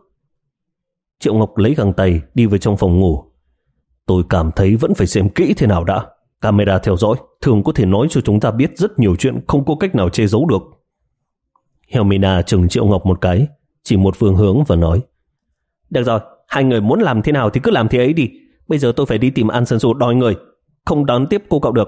Triệu Ngọc lấy găng tay đi vào trong phòng ngủ. Tôi cảm thấy vẫn phải xem kỹ thế nào đã. Camera theo dõi thường có thể nói cho chúng ta biết rất nhiều chuyện không có cách nào che giấu được. Helmina chừng Triệu Ngọc một cái, chỉ một phương hướng và nói: được rồi, hai người muốn làm thế nào thì cứ làm thế ấy đi. Bây giờ tôi phải đi tìm An Sơn-su đòi người, không đón tiếp cô cậu được.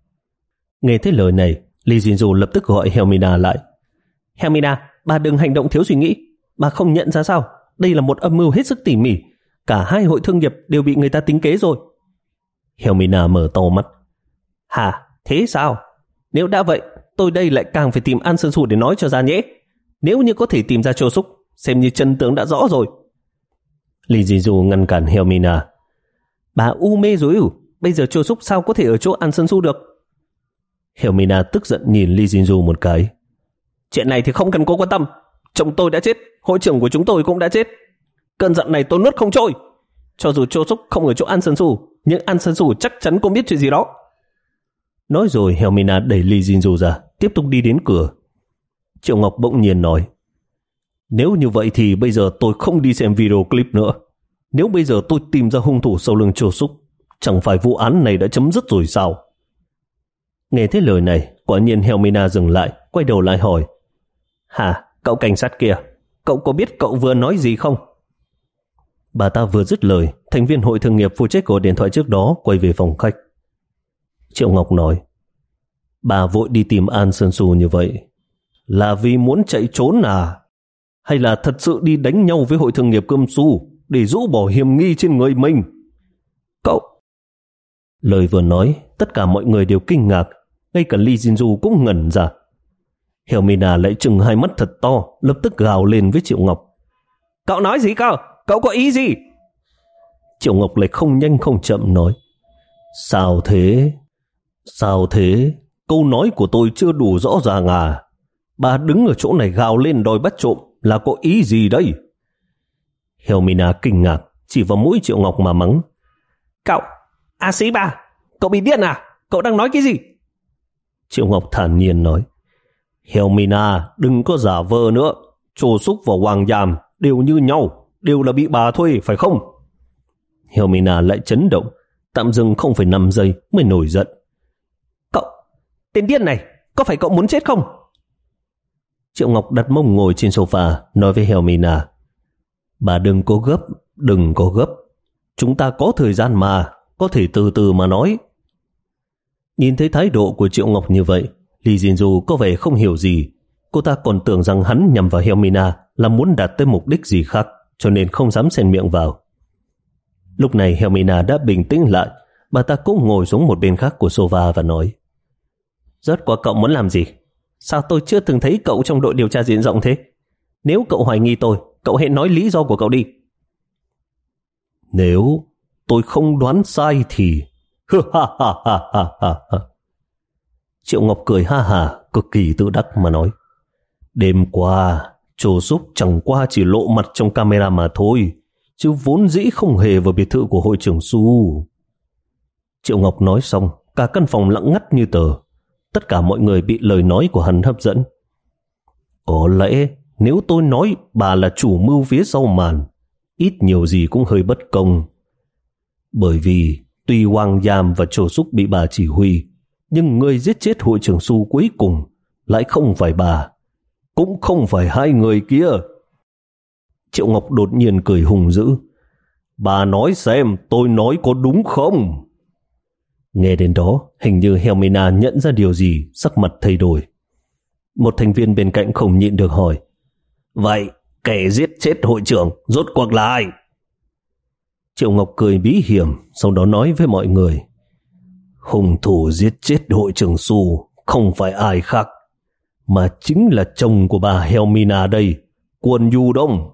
Nghe thấy lời này, Lee Jin-du lập tức gọi Helmina lại. Helmina, bà đừng hành động thiếu suy nghĩ. Bà không nhận ra sao? Đây là một âm mưu hết sức tỉ mỉ. Cả hai hội thương nghiệp đều bị người ta tính kế rồi. Helmina mở to mắt. Hả? Thế sao? Nếu đã vậy, tôi đây lại càng phải tìm An Sơn-su để nói cho ra nhé. Nếu như có thể tìm ra Cho Suk, xem như chân tướng đã rõ rồi. Lee Jin-du ngăn cản Helmina. Bà u mê rồi ư? Bây giờ Cho Suk sao có thể ở chỗ An Sơn-su được? Helmina tức giận nhìn Lee Jin-du một cái. Chuyện này thì không cần cô quan tâm. Chồng tôi đã chết, hội trưởng của chúng tôi cũng đã chết. Cơn giận này tôi nuốt không trôi. Cho dù Cho Suk không ở chỗ An Sơn-su, nhưng An Sơn-su chắc chắn cũng biết chuyện gì đó. Nói rồi Helmina đẩy Lee Jin-du ra, tiếp tục đi đến cửa. Triệu Ngọc bỗng nhiên nói: nếu như vậy thì bây giờ tôi không đi xem video clip nữa. Nếu bây giờ tôi tìm ra hung thủ sau lưng Cho Suk, chẳng phải vụ án này đã chấm dứt rồi sao? Nghe thấy lời này, quả nhiên Helmina dừng lại, quay đầu lại hỏi: hả, cậu cảnh sát kia, cậu có biết cậu vừa nói gì không? Bà ta vừa dứt lời, thành viên hội thương nghiệp phụ trách gọi điện thoại trước đó quay về phòng khách. Triệu Ngọc nói: bà vội đi tìm An Sơn-su như vậy là vì muốn chạy trốn à? Hay là thật sự đi đánh nhau với hội thương nghiệp Cơm Su để rũ bỏ hiểm nghi trên người mình? Cậu... Lời vừa nói, tất cả mọi người đều kinh ngạc, ngay cả Lee Jin-du cũng ngẩn ra. Helmina lại trừng hai mắt thật to, lập tức gào lên với Triệu Ngọc: cậu nói gì cơ? Cậu có ý gì? Triệu Ngọc lại không nhanh không chậm nói: sao thế? Sao thế? Câu nói của tôi chưa đủ rõ ràng à? Bà đứng ở chỗ này gào lên đòi bắt trộm là có ý gì đây? Helmina kinh ngạc, chỉ vào mũi Triệu Ngọc mà mắng: cậu, A Sĩ Ba, cậu bị điên à? Cậu đang nói cái gì? Triệu Ngọc thản nhiên nói: Helmina, đừng có giả vờ nữa. Cho Suk và Hoàng Yam đều như nhau, đều là bị bà thuê, phải không? Helmina lại chấn động, tạm dừng không phẩy năm giây mới nổi giận: cậu, tên điên này, có phải cậu muốn chết không? Triệu Ngọc đặt mông ngồi trên sofa, nói với Helmina: bà đừng có gấp, đừng có gấp. Chúng ta có thời gian mà, có thể từ từ mà nói. Nhìn thấy thái độ của Triệu Ngọc như vậy, Lee Jin-du có vẻ không hiểu gì. Cô ta còn tưởng rằng hắn nhằm vào Helmina là muốn đạt tới mục đích gì khác, cho nên không dám xen miệng vào. Lúc này Helmina đã bình tĩnh lại, bà ta cũng ngồi xuống một bên khác của sofa và nói: rốt cuộc cậu muốn làm gì? Sao tôi chưa từng thấy cậu trong đội điều tra diện rộng thế? Nếu cậu hoài nghi tôi, cậu hãy nói lý do của cậu đi. Nếu tôi không đoán sai thì... Triệu Ngọc cười ha hả, cực kỳ tự đắc mà nói: Đêm qua, Trô Súc chẳng qua chỉ lộ mặt trong camera mà thôi, chứ vốn dĩ không hề vào biệt thự của hội trưởng Su. Triệu Ngọc nói xong, cả căn phòng lặng ngắt như tờ. Tất cả mọi người bị lời nói của hắn hấp dẫn. Có lẽ nếu tôi nói bà là chủ mưu phía sau màn, ít nhiều gì cũng hơi bất công. Bởi vì tuy Wang Yam và Trô Súc bị bà chỉ huy, nhưng người giết chết hội trưởng Su cuối cùng lại không phải bà, cũng không phải hai người kia. Triệu Ngọc đột nhiên cười hùng dữ: Bà nói xem tôi nói có đúng không? Nghe đến đó, hình như Helmina nhận ra điều gì, sắc mặt thay đổi. Một thành viên bên cạnh không nhịn được hỏi: Vậy kẻ giết chết hội trưởng rốt cuộc là ai? Triệu Ngọc cười bí hiểm, sau đó nói với mọi người: Hung thủ giết chết hội trưởng Su không phải ai khác, mà chính là chồng của bà Helmina đây, Kwon Yu Đông.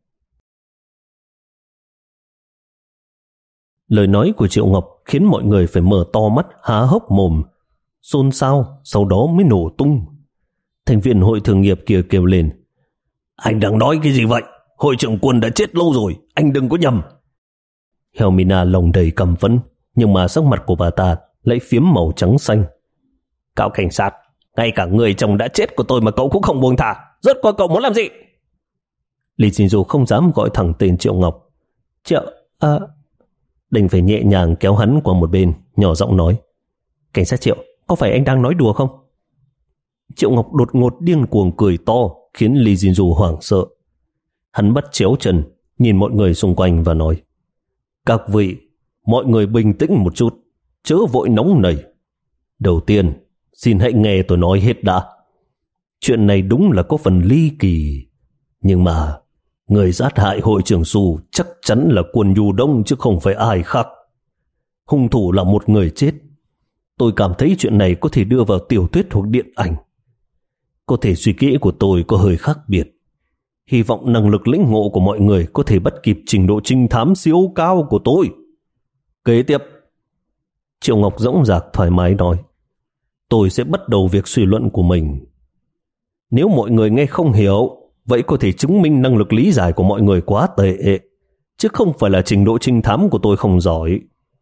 Lời nói của Triệu Ngọc khiến mọi người phải mở to mắt há hốc mồm, xôn xao, sau đó mới nổ tung. Thành viên hội thường nghiệp kia kêu lên: Anh đang nói cái gì vậy? Hội trưởng Kwon đã chết lâu rồi, anh đừng có nhầm. Helmina lòng đầy căm phẫn, nhưng mà sắc mặt của bà ta lại phiếm màu trắng xanh. Cậu cảnh sát, ngay cả người chồng đã chết của tôi mà cậu cũng không buông thả, rốt cuộc cậu muốn làm gì? Lý Jinju không dám gọi thẳng tên Triệu Ngọc. Triệu, à... Đành phải nhẹ nhàng kéo hắn qua một bên, nhỏ giọng nói: Cảnh sát Triệu, có phải anh đang nói đùa không? Triệu Ngọc đột ngột điên cuồng cười to, khiến Lý Jinju hoảng sợ. Hắn bắt chéo chân, nhìn mọi người xung quanh và nói: Các vị, mọi người bình tĩnh một chút, chớ vội nóng nảy. Đầu tiên, xin hãy nghe tôi nói hết đã. Chuyện này đúng là có phần ly kỳ, nhưng mà người sát hại hội trưởng Su chắc chắn là Kwon Yu Đông chứ không phải ai khác. Hung thủ là một người chết. Tôi cảm thấy chuyện này có thể đưa vào tiểu thuyết hoặc điện ảnh. Có thể suy nghĩ của tôi có hơi khác biệt. Hy vọng năng lực lĩnh ngộ của mọi người có thể bắt kịp trình độ trinh thám siêu cao của tôi. Kế tiếp, Triệu Ngọc dõng dạc thoải mái nói: Tôi sẽ bắt đầu việc suy luận của mình. Nếu mọi người nghe không hiểu, vậy có thể chứng minh năng lực lý giải của mọi người quá tệ, chứ không phải là trình độ trinh thám của tôi không giỏi.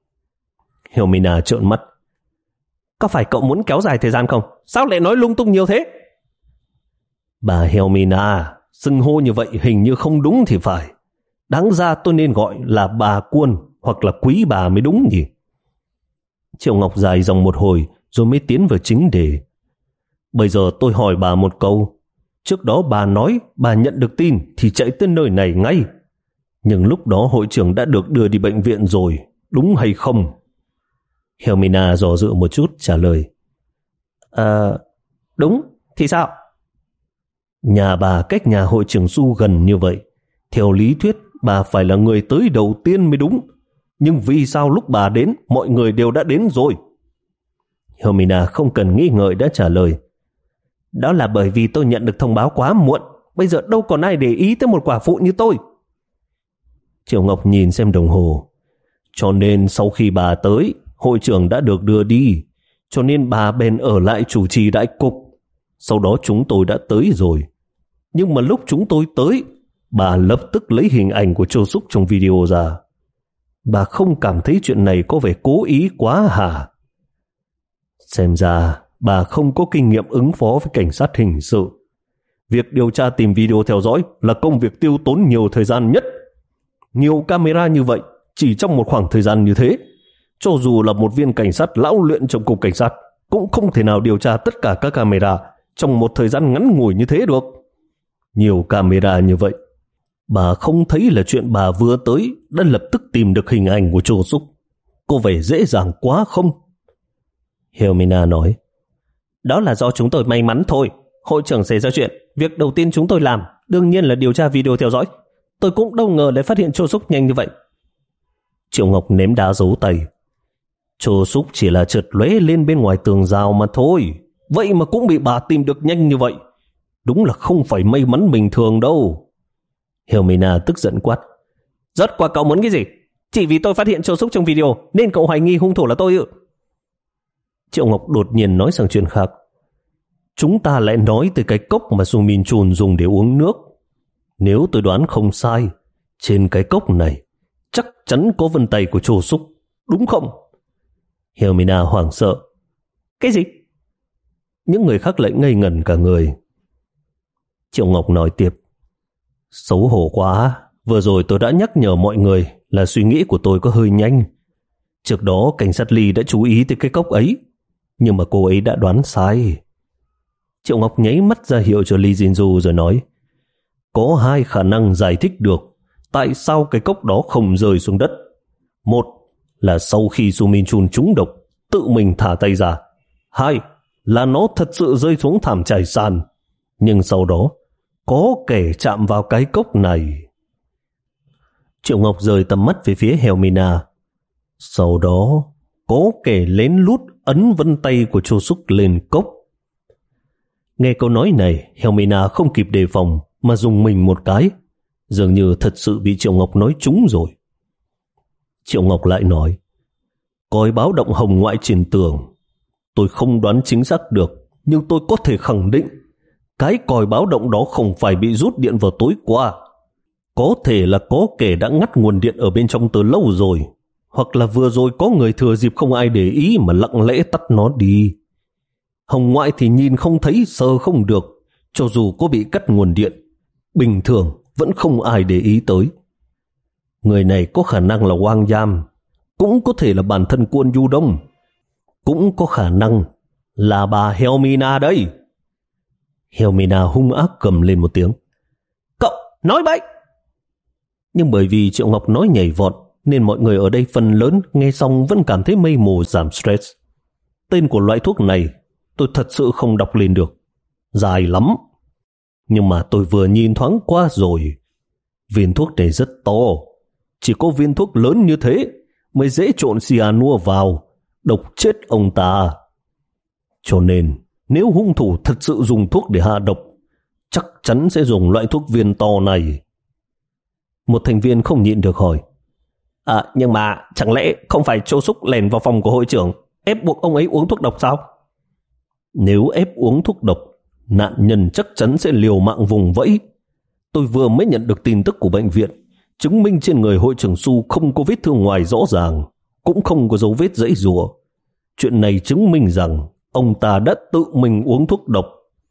Helmina trợn mắt: Có phải cậu muốn kéo dài thời gian không? Sao lại nói lung tung nhiều thế? Bà Helmina, xưng hô như vậy hình như không đúng thì phải. Đáng ra tôi nên gọi là bà Kwon hoặc là quý bà mới đúng nhỉ? Triệu Ngọc dài dòng một hồi rồi mới tiến vào chính đề. Bây giờ tôi hỏi bà một câu. Trước đó bà nói bà nhận được tin thì chạy tới nơi này ngay. Nhưng lúc đó hội trưởng đã được đưa đi bệnh viện rồi, đúng hay không? Helmina dò dự một chút trả lời: À, đúng, thì sao? Nhà bà cách nhà hội trưởng Su gần như vậy. Theo lý thuyết bà phải là người tới đầu tiên mới đúng. Nhưng vì sao lúc bà đến mọi người đều đã đến rồi? Helmina không cần nghĩ ngợi đã trả lời: Đó là bởi vì tôi nhận được thông báo quá muộn. Bây giờ đâu còn ai để ý tới một quả phụ như tôi. Triệu Ngọc nhìn xem đồng hồ. Cho nên sau khi bà tới, hội trưởng đã được đưa đi. Cho nên bà bèn ở lại chủ trì đại cục. Sau đó chúng tôi đã tới rồi. Nhưng mà lúc chúng tôi tới, bà lập tức lấy hình ảnh của Trô Súc trong video ra. Bà không cảm thấy chuyện này có vẻ cố ý quá hả? Xem ra bà không có kinh nghiệm ứng phó với cảnh sát hình sự. Việc điều tra tìm video theo dõi là công việc tiêu tốn nhiều thời gian nhất. Nhiều camera như vậy, chỉ trong một khoảng thời gian như thế, cho dù là một viên cảnh sát lão luyện trong cục cảnh sát, cũng không thể nào điều tra tất cả các camera trong một thời gian ngắn ngủi như thế được. Nhiều camera như vậy, bà không thấy là chuyện bà vừa tới đã lập tức tìm được hình ảnh của Trô Súc. Có vẻ dễ dàng quá không? Helmina nói: Đó là do chúng tôi may mắn thôi. Hội trưởng xảy ra chuyện, việc đầu tiên chúng tôi làm đương nhiên là điều tra video theo dõi. Tôi cũng đâu ngờ lại phát hiện Trô Súc nhanh như vậy. Triệu Ngọc ném đá giấu tay: Trô Súc chỉ là trượt lóe lên bên ngoài tường rào mà thôi. Vậy mà cũng bị bà tìm được nhanh như vậy. Đúng là không phải may mắn bình thường đâu. Helmina tức giận quát: Rốt qua cậu muốn cái gì? Chỉ vì tôi phát hiện Trô Súc trong video nên cậu hoài nghi hung thủ là tôi ư? Triệu Ngọc đột nhiên nói sang chuyện khác. Chúng ta lại nói tới cái cốc mà Su Min Chun dùng để uống nước. Nếu tôi đoán không sai, trên cái cốc này chắc chắn có vân tay của Chô Súc, đúng không? Helmina hoảng sợ. Cái gì? Những người khác lại ngây ngẩn cả người. Triệu Ngọc nói tiếp. Xấu hổ quá, vừa rồi tôi đã nhắc nhở mọi người là suy nghĩ của tôi có hơi nhanh. Trước đó cảnh sát Ly đã chú ý tới cái cốc ấy, nhưng mà cô ấy đã đoán sai. Triệu Ngọc nháy mắt ra hiệu cho Lee Jinju rồi nói, có hai khả năng giải thích được tại sao cái cốc đó không rơi xuống đất. Một là sau khi Su Min Chun trúng độc, tự mình thả tay ra. Hai là nó thật sự rơi xuống thảm trải sàn, nhưng sau đó có kẻ chạm vào cái cốc này. Triệu Ngọc rời tầm mắt về phía Helmina. Sau đó có kẻ lén lút ấn vân tay của Chô Súc lên cốc. Nghe câu nói này, Helmina không kịp đề phòng mà dùng mình một cái, dường như thật sự bị Triệu Ngọc nói trúng rồi. Triệu Ngọc lại nói, còi báo động hồng ngoại trên tường. Tôi không đoán chính xác được, nhưng tôi có thể khẳng định cái còi báo động đó không phải bị rút điện vào tối qua. Có thể là có kẻ đã ngắt nguồn điện ở bên trong từ lâu rồi, hoặc là vừa rồi có người thừa dịp không ai để ý mà lặng lẽ tắt nó đi. Hồng ngoại thì nhìn không thấy, sờ không được, cho dù có bị cắt nguồn điện, bình thường vẫn không ai để ý tới. Người này có khả năng là Wang Yam, cũng có thể là bản thân Quân Du Đông, cũng có khả năng là bà Helmina đây. Helmina hung ác cầm lên một tiếng. Cậu nói bậy! Nhưng bởi vì Triệu Ngọc nói nhảy vọt, nên mọi người ở đây phần lớn nghe xong vẫn cảm thấy mây mù giảm stress. Tên của loại thuốc này tôi thật sự không đọc lên được, dài lắm. Nhưng mà tôi vừa nhìn thoáng qua rồi. Viên thuốc này rất to, chỉ có viên thuốc lớn như thế mới dễ trộn cyanua vào, độc chết ông ta. Cho nên nếu hung thủ thật sự dùng thuốc để hạ độc, chắc chắn sẽ dùng loại thuốc viên to này. Một thành viên không nhịn được hỏi, À nhưng mà chẳng lẽ không phải Chô Súc lèn vào phòng của hội trưởng ép buộc ông ấy uống thuốc độc sao? Nếu ép uống thuốc độc, nạn nhân chắc chắn sẽ liều mạng vùng vẫy. Tôi vừa mới nhận được tin tức của bệnh viện, chứng minh trên người hội trưởng Su không có vết thương ngoài rõ ràng, cũng không có dấu vết giãy giụa. Chuyện này chứng minh rằng ông ta đã tự mình uống thuốc độc.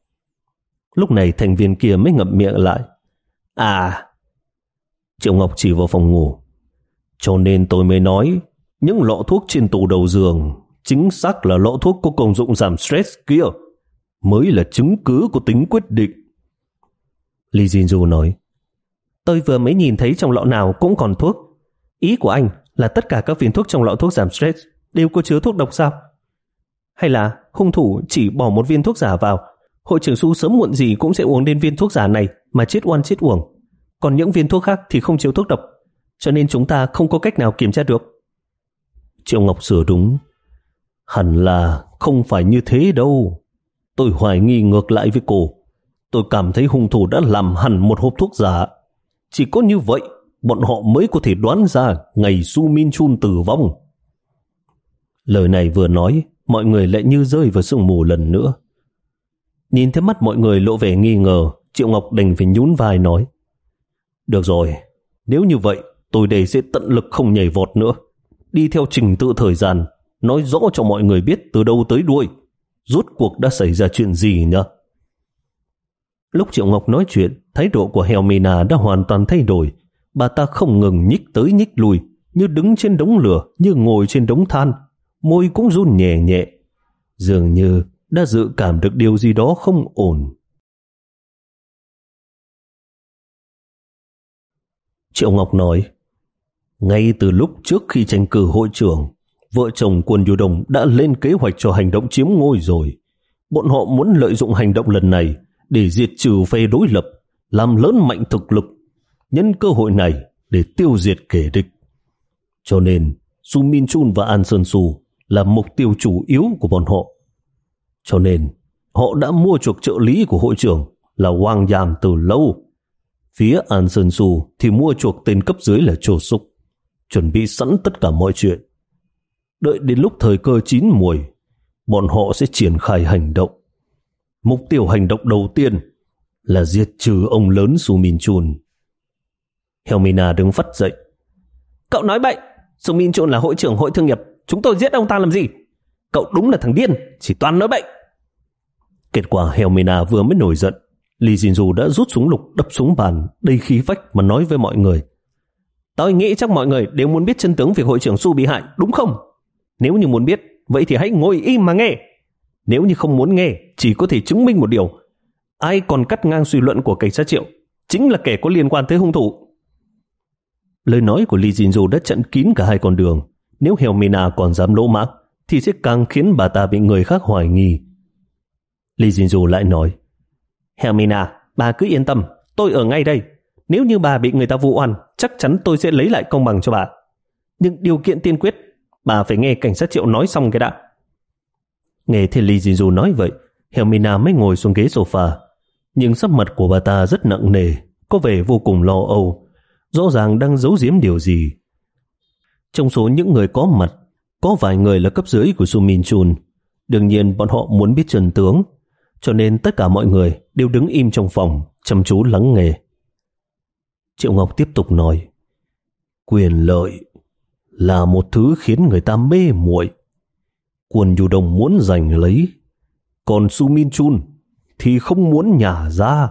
Lúc này thành viên kia mới ngậm miệng lại. À, Triệu Ngọc chỉ vào phòng ngủ. Cho nên tôi mới nói, những lọ thuốc trên tủ đầu giường chính xác là lọ thuốc có công dụng giảm stress kia, mới là chứng cứ của tính quyết định. Lee Jinju nói, tôi vừa mới nhìn thấy trong lọ nào cũng còn thuốc. Ý của anh là tất cả các viên thuốc trong lọ thuốc giảm stress đều có chứa thuốc độc sao? Hay là hung thủ chỉ bỏ một viên thuốc giả vào, hội trưởng Su sớm muộn gì cũng sẽ uống đến viên thuốc giả này mà chết oan chết uổng, còn những viên thuốc khác thì không chứa thuốc độc, cho nên chúng ta không có cách nào kiểm tra được. Triệu Ngọc sửa đúng, hẳn là không phải như thế đâu. Tôi hoài nghi ngược lại với cô. Tôi cảm thấy hung thủ đã làm hẳn một hộp thuốc giả. Chỉ có như vậy, bọn họ mới có thể đoán ra ngày Su Min Chun tử vong. Lời này vừa nói, mọi người lại như rơi vào sương mù lần nữa. Nhìn thấy mắt mọi người lộ vẻ nghi ngờ, Triệu Ngọc đành phải nhún vai nói, được rồi, nếu như vậy, tôi đây sẽ tận lực không nhảy vọt nữa, đi theo trình tự thời gian, nói rõ cho mọi người biết từ đâu tới đuôi, rốt cuộc đã xảy ra chuyện gì nhá. Lúc Triệu Ngọc nói chuyện, thái độ của Helmina đã hoàn toàn thay đổi. Bà ta không ngừng nhích tới nhích lui, như đứng trên đống lửa, như ngồi trên đống than, môi cũng run nhẹ nhẹ, dường như đã dự cảm được điều gì đó không ổn. Triệu Ngọc nói, ngay từ lúc trước khi tranh cử hội trưởng, vợ chồng Quân Du Đông đã lên kế hoạch cho hành động chiếm ngôi rồi. Bọn họ muốn lợi dụng hành động lần này để diệt trừ phe đối lập, làm lớn mạnh thực lực, nhân cơ hội này để tiêu diệt kẻ địch. Cho nên Su Min Chun và An Sơn Su là mục tiêu chủ yếu của bọn họ. Cho nên họ đã mua chuộc trợ lý của hội trưởng là Wang Yam từ lâu. Phía An Sơn Su thì mua chuộc tên cấp dưới là Chô Súc, chuẩn bị sẵn tất cả mọi chuyện. Đợi đến lúc thời cơ chín muồi, bọn họ sẽ triển khai hành động. Mục tiêu hành động đầu tiên là diệt trừ ông lớn Su Min Chun. Helmina đứng phắt dậy. Cậu nói bậy, Su Min Chun là hội trưởng hội thương nghiệp, chúng tôi giết ông ta làm gì? Cậu đúng là thằng điên, chỉ toàn nói bậy. Kết quả Helmina vừa mới nổi giận, Lee Jinju đã rút súng lục đập xuống bàn, đầy khí phách mà nói với mọi người. Tôi nghĩ chắc mọi người đều muốn biết chân tướng việc hội trưởng Su bị hại, đúng không? Nếu như muốn biết, vậy thì hãy ngồi im mà nghe. Nếu như không muốn nghe, chỉ có thể chứng minh một điều. Ai còn cắt ngang suy luận của cảnh sát Triệu chính là kẻ có liên quan tới hung thủ. Lời nói của Lee Jinju đã chặn kín cả hai con đường. Nếu Helmina còn dám lỗ mãng thì sẽ càng khiến bà ta bị người khác hoài nghi. Lee Jinju lại nói, Helmina, bà cứ yên tâm, tôi ở ngay đây. Nếu như bà bị người ta vu oan, chắc chắn tôi sẽ lấy lại công bằng cho bà. Nhưng điều kiện tiên quyết, bà phải nghe cảnh sát Triệu nói xong cái đã. Nghe thấy Lee Jinju nói vậy, Helmina mới ngồi xuống ghế sofa. Nhưng sắc mặt của bà ta rất nặng nề, có vẻ vô cùng lo âu, rõ ràng đang giấu giếm điều gì. Trong số những người có mặt, có vài người là cấp dưới của Su Min Chun. Đương nhiên bọn họ muốn biết chân tướng, cho nên tất cả mọi người đều đứng im trong phòng, chăm chú lắng nghe. Triệu Ngọc tiếp tục nói, quyền lợi là một thứ khiến người ta mê muội. Quân Du Đông muốn giành lấy, còn Su Min Chun thì không muốn nhả ra.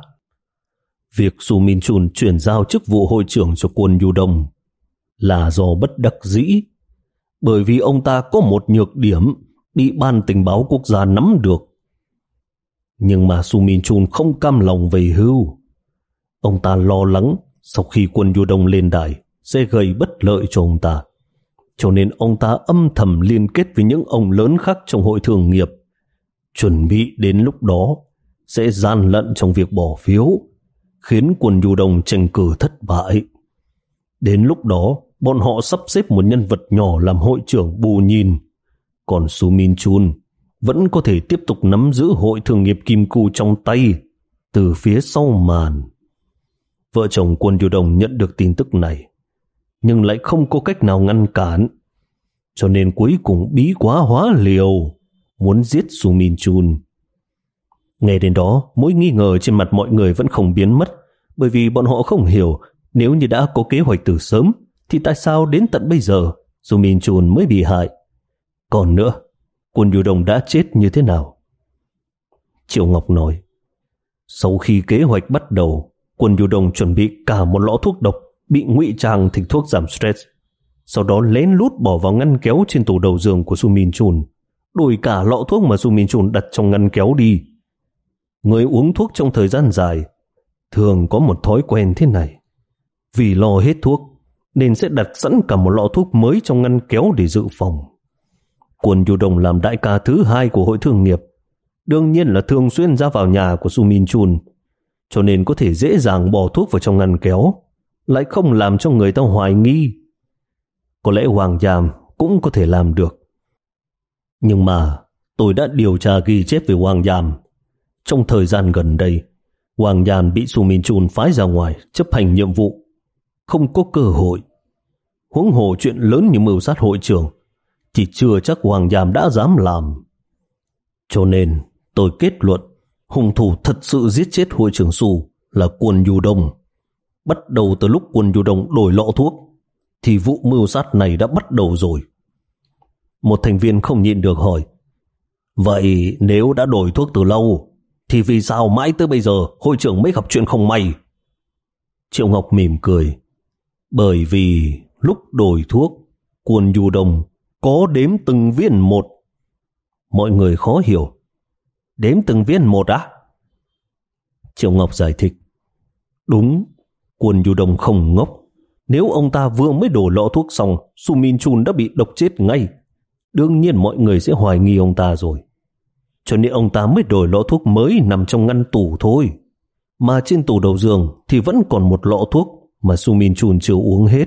Việc Su Min Chun chuyển giao chức vụ hội trưởng cho Quân Du Đông là do bất đắc dĩ, bởi vì ông ta có một nhược điểm bị Ban Tình báo Quốc gia nắm được. Nhưng mà Su Min Chun không cam lòng về hưu. Ông ta lo lắng sau khi Quân Du Đông lên đài sẽ gây bất lợi cho ông ta, cho nên ông ta âm thầm liên kết với những ông lớn khác trong hội thương nghiệp, chuẩn bị đến lúc đó sẽ gian lận trong việc bỏ phiếu, khiến Quân Du Đông tranh cử thất bại. Đến lúc đó, bọn họ sắp xếp một nhân vật nhỏ làm hội trưởng bù nhìn, còn Su Min Chun vẫn có thể tiếp tục nắm giữ hội thương nghiệp Kim Cu trong tay từ phía sau màn. Vợ chồng Quân Du Đông nhận được tin tức này, nhưng lại không có cách nào ngăn cản, cho nên cuối cùng bí quá hóa liều, muốn giết Su Min Chun. Nghe đến đó, mối nghi ngờ trên mặt mọi người vẫn không biến mất, bởi vì bọn họ không hiểu nếu như đã có kế hoạch từ sớm thì tại sao đến tận bây giờ Su Min Chun mới bị hại. Còn nữa, Quân Du Đông đã chết như thế nào? Triệu Ngọc nói, sau khi kế hoạch bắt đầu, Quân Du Đông chuẩn bị cả một lọ thuốc độc bị ngụy trang thành thuốc giảm stress, sau đó lén lút bỏ vào ngăn kéo trên tủ đầu giường của Su Min Chun, đổi cả lọ thuốc mà Su Min Chun đặt trong ngăn kéo đi. Người uống thuốc trong thời gian dài thường có một thói quen thế này. Vì lo hết thuốc nên sẽ đặt sẵn cả một lọ thuốc mới trong ngăn kéo để dự phòng. Quân Du Đông làm đại ca thứ hai của hội thương nghiệp, đương nhiên là thường xuyên ra vào nhà của Su Min Chun, cho nên có thể dễ dàng bỏ thuốc vào trong ngăn kéo, lại không làm cho người ta hoài nghi. Có lẽ Hoàng Giam cũng có thể làm được. Nhưng mà tôi đã điều tra ghi chép về Hoàng Giam. Trong thời gian gần đây, Hoàng Giam bị Su Min Chun phái ra ngoài chấp hành nhiệm vụ, không có cơ hội. Huống hồ chuyện lớn như mưu sát hội trưởng thì chưa chắc Hoàng Giam đã dám làm. Cho nên tôi kết luận hung thủ thật sự giết chết hội trưởng Su là Quân Du Đông. Bắt đầu từ lúc Quân Du Đông đổi lọ thuốc thì vụ mưu sát này đã bắt đầu rồi. Một thành viên không nhịn được hỏi, vậy nếu đã đổi thuốc từ lâu thì vì sao mãi tới bây giờ hội trưởng mới gặp chuyện không may? Triệu Ngọc mỉm cười, bởi vì lúc đổi thuốc, Quân Du Đông có đếm từng viên một. Mọi người khó hiểu, đếm từng viên một á? Triệu Ngọc giải thích, đúng, Quân Du Đông không ngốc. Nếu ông ta vừa mới đổ lọ thuốc xong, Su Min Chun đã bị độc chết ngay, đương nhiên mọi người sẽ hoài nghi ông ta rồi. Cho nên ông ta mới đổi lọ thuốc mới nằm trong ngăn tủ thôi. Mà trên tủ đầu giường thì vẫn còn một lọ thuốc mà Su Min Chun chưa uống hết.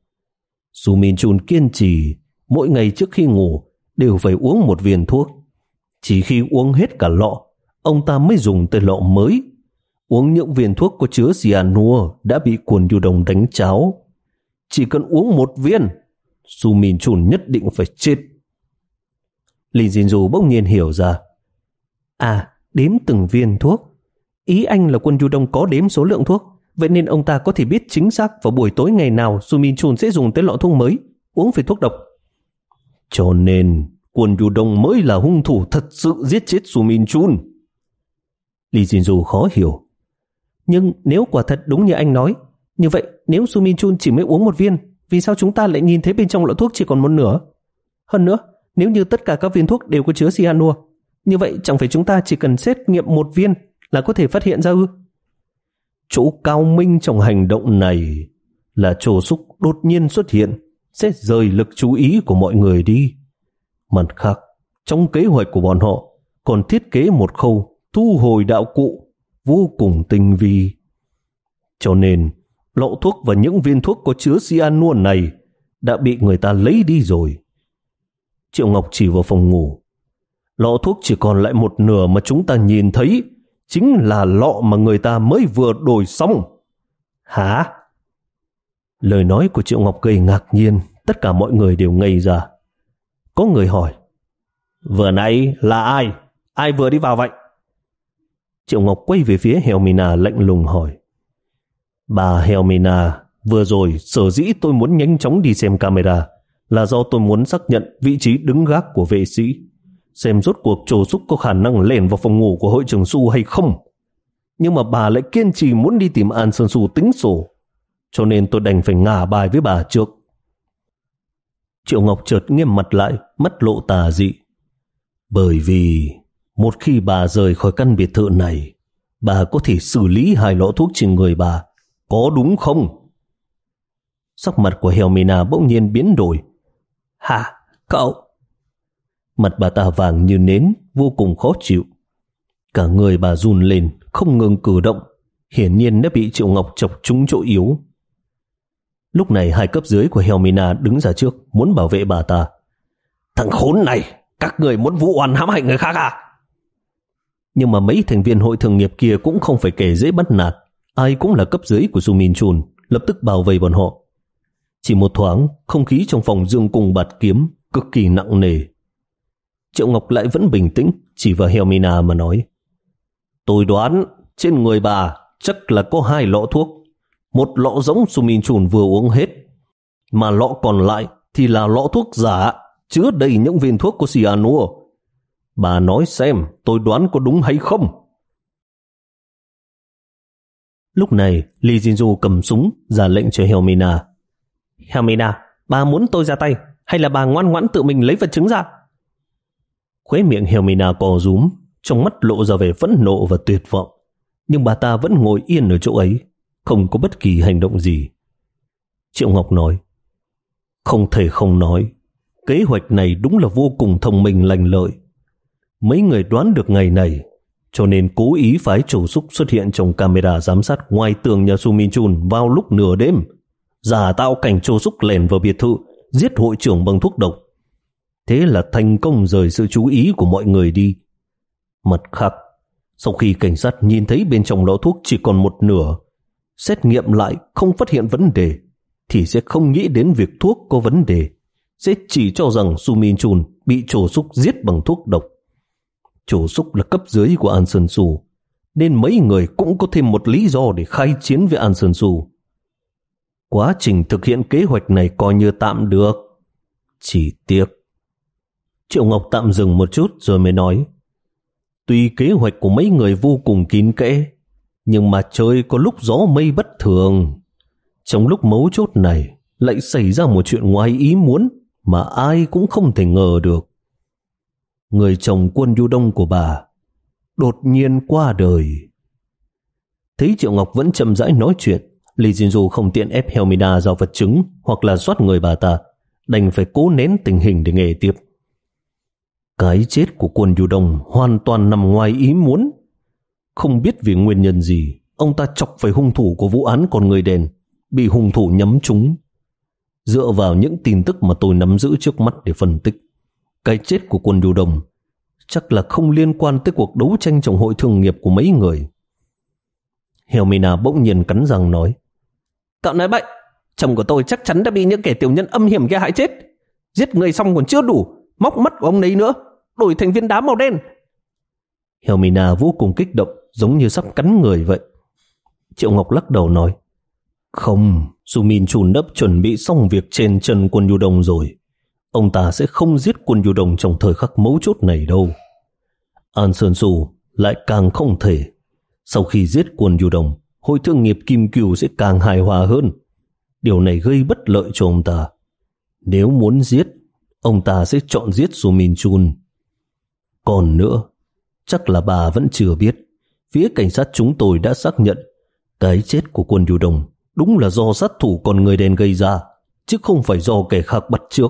Su Min Chun kiên trì mỗi ngày trước khi ngủ đều phải uống một viên thuốc. Chỉ khi uống hết cả lọ, ông ta mới dùng tới lọ mới. Uống những viên thuốc có chứa cyanua đã bị Quân Du Đông đánh cháo. Chỉ cần uống một viên, Su Min Chun nhất định phải chết. Lý Jinju bỗng nhiên hiểu ra. À, đếm từng viên thuốc. Ý anh là Quân Du Đông có đếm số lượng thuốc, vậy nên ông ta có thể biết chính xác vào buổi tối ngày nào Su Min Chun sẽ dùng tới lọ thuốc mới, uống phải thuốc độc. Cho nên Quân Du Đông mới là hung thủ thật sự giết chết Su Min Chun. Lý Jinju khó hiểu. Nhưng nếu quả thật đúng như anh nói, như vậy nếu Su Min Chun chỉ mới uống một viên, vì sao chúng ta lại nhìn thấy bên trong lọ thuốc chỉ còn một nửa? Hơn nữa, nếu như tất cả các viên thuốc đều có chứa cyanua, như vậy chẳng phải chúng ta chỉ cần xét nghiệm một viên là có thể phát hiện ra ư? Chỗ cao minh trong hành động này là Trô Súc đột nhiên xuất hiện sẽ rời lực chú ý của mọi người đi. Mặt khác, trong kế hoạch của bọn họ còn thiết kế một khâu thu hồi đạo cụ vô cùng tinh vi. Cho nên, lọ thuốc và những viên thuốc có chứa cyanua này đã bị người ta lấy đi rồi. Triệu Ngọc chỉ vào phòng ngủ. Lọ thuốc chỉ còn lại một nửa mà chúng ta nhìn thấy, chính là lọ mà người ta mới vừa đổi xong. Hả? Lời nói của Triệu Ngọc gây ngạc nhiên, tất cả mọi người đều ngây ra. Có người hỏi, vừa nãy là ai? Ai vừa đi vào vậy? Triệu Ngọc quay về phía Helmina lạnh lùng hỏi. Bà Helmina, vừa rồi sở dĩ tôi muốn nhanh chóng đi xem camera là do tôi muốn xác nhận vị trí đứng gác của vệ sĩ, xem rốt cuộc Trô Súc có khả năng lẻn vào phòng ngủ của hội trưởng Su hay không. Nhưng mà bà lại kiên trì muốn đi tìm An Sơn Su tính sổ, cho nên tôi đành phải ngả bài với bà trước. Triệu Ngọc chợt nghiêm mặt lại, mắt lộ tà dị. Bởi vì một khi bà rời khỏi căn biệt thự này, bà có thể xử lý hai lọ thuốc trên người bà, có đúng không? Sắc mặt của Helmina bỗng nhiên biến đổi. Hả? Cậu? Mặt bà ta vàng như nến, vô cùng khó chịu. Cả người bà run lên, không ngừng cử động, hiển nhiên đã bị Triệu Ngọc chọc trúng chỗ yếu. Lúc này hai cấp dưới của Helmina đứng ra trước, muốn bảo vệ bà ta. Thằng khốn này, các người muốn vu oan hãm hại người khác à? Nhưng mà mấy thành viên hội thường nghiệp kia cũng không phải kẻ dễ bắt nạt, ai cũng là cấp dưới của Su Min Chun, lập tức bảo vệ bọn họ. Chỉ một thoáng, không khí trong phòng dương cung bạt kiếm cực kỳ nặng nề. Triệu Ngọc lại vẫn bình tĩnh, chỉ vào Helmina mà nói. Tôi đoán trên người bà chắc là có hai lọ thuốc. Một lọ giống Su Min Chun vừa uống hết, mà lọ còn lại thì là lọ thuốc giả, chứa đầy những viên thuốc có cyanua. Bà nói xem tôi đoán có đúng hay không? Lúc này, Lý Jinju cầm súng ra lệnh cho Helmina. Helmina, bà muốn tôi ra tay hay là bà ngoan ngoãn tự mình lấy vật chứng ra? Khóe miệng Helmina co rúm, trong mắt lộ ra vẻ phẫn nộ và tuyệt vọng. Nhưng bà ta vẫn ngồi yên ở chỗ ấy, không có bất kỳ hành động gì. Triệu Ngọc nói, không thể không nói, kế hoạch này đúng là vô cùng thông minh lành lợi. Mấy người đoán được ngày này, cho nên cố ý phái Trô Súc xuất hiện trong camera giám sát ngoài tường nhà Su Min Chun vào lúc nửa đêm, giả tạo cảnh Trô Súc lẻn vào biệt thự, giết hội trưởng bằng thuốc độc. Thế là thành công rời sự chú ý của mọi người đi. Mặt khác, sau khi cảnh sát nhìn thấy bên trong lọ thuốc chỉ còn một nửa, xét nghiệm lại không phát hiện vấn đề, thì sẽ không nghĩ đến việc thuốc có vấn đề, sẽ chỉ cho rằng Su Min Chun bị Trô Súc giết bằng thuốc độc. Trô Súc là cấp dưới của An Sơn Su, nên mấy người cũng có thêm một lý do để khai chiến với An Sơn Su. Quá trình thực hiện kế hoạch này coi như tạm được. Chỉ tiếc. Triệu Ngọc tạm dừng một chút rồi mới nói, tuy kế hoạch của mấy người vô cùng kín kẽ, nhưng mà trời có lúc gió mây bất thường. Trong lúc mấu chốt này lại xảy ra một chuyện ngoài ý muốn mà ai cũng không thể ngờ được. Người chồng Quân Du Đông của bà đột nhiên qua đời. Thấy Triệu Ngọc vẫn chậm rãi nói chuyện, Lý Jinju không tiện ép Helmina giao vật chứng hoặc là soát người bà ta, đành phải cố nén tình hình để nghe tiếp. Cái chết của Quân Du Đông hoàn toàn nằm ngoài ý muốn. Không biết vì nguyên nhân gì, ông ta chọc phải hung thủ của vụ án con người đèn, bị hung thủ nhắm trúng. Dựa vào những tin tức mà tôi nắm giữ trước mắt để phân tích, cái chết của Quân Du Đông chắc là không liên quan tới cuộc đấu tranh trong hội thương nghiệp của mấy người. Helmina bỗng nhiên cắn răng nói, cậu nói bậy, chồng của tôi chắc chắn đã bị những kẻ tiểu nhân âm hiểm kia hại chết. Giết người xong còn chưa đủ, móc mắt của ông ấy nữa, đổi thành viên đá màu đen. Helmina vô cùng kích động, giống như sắp cắn người vậy. Triệu Ngọc lắc đầu nói, không, Su Min Chun đã chuẩn bị xong việc trên chân Quân Du Đông rồi. Ông ta sẽ không giết Quân Du Đông trong thời khắc mấu chốt này đâu. An Sơn Su lại càng không thể. Sau khi giết Quân Du Đông, Hội Thương nghiệp Kim Cừu sẽ càng hài hòa hơn. Điều này gây bất lợi cho ông ta. Nếu muốn giết, ông ta sẽ chọn giết Su Min Chun. Còn nữa, chắc là bà vẫn chưa biết, phía cảnh sát chúng tôi đã xác nhận cái chết của Quân Du Đông đúng là do sát thủ con người đen gây ra, chứ không phải do kẻ khác bắt trước.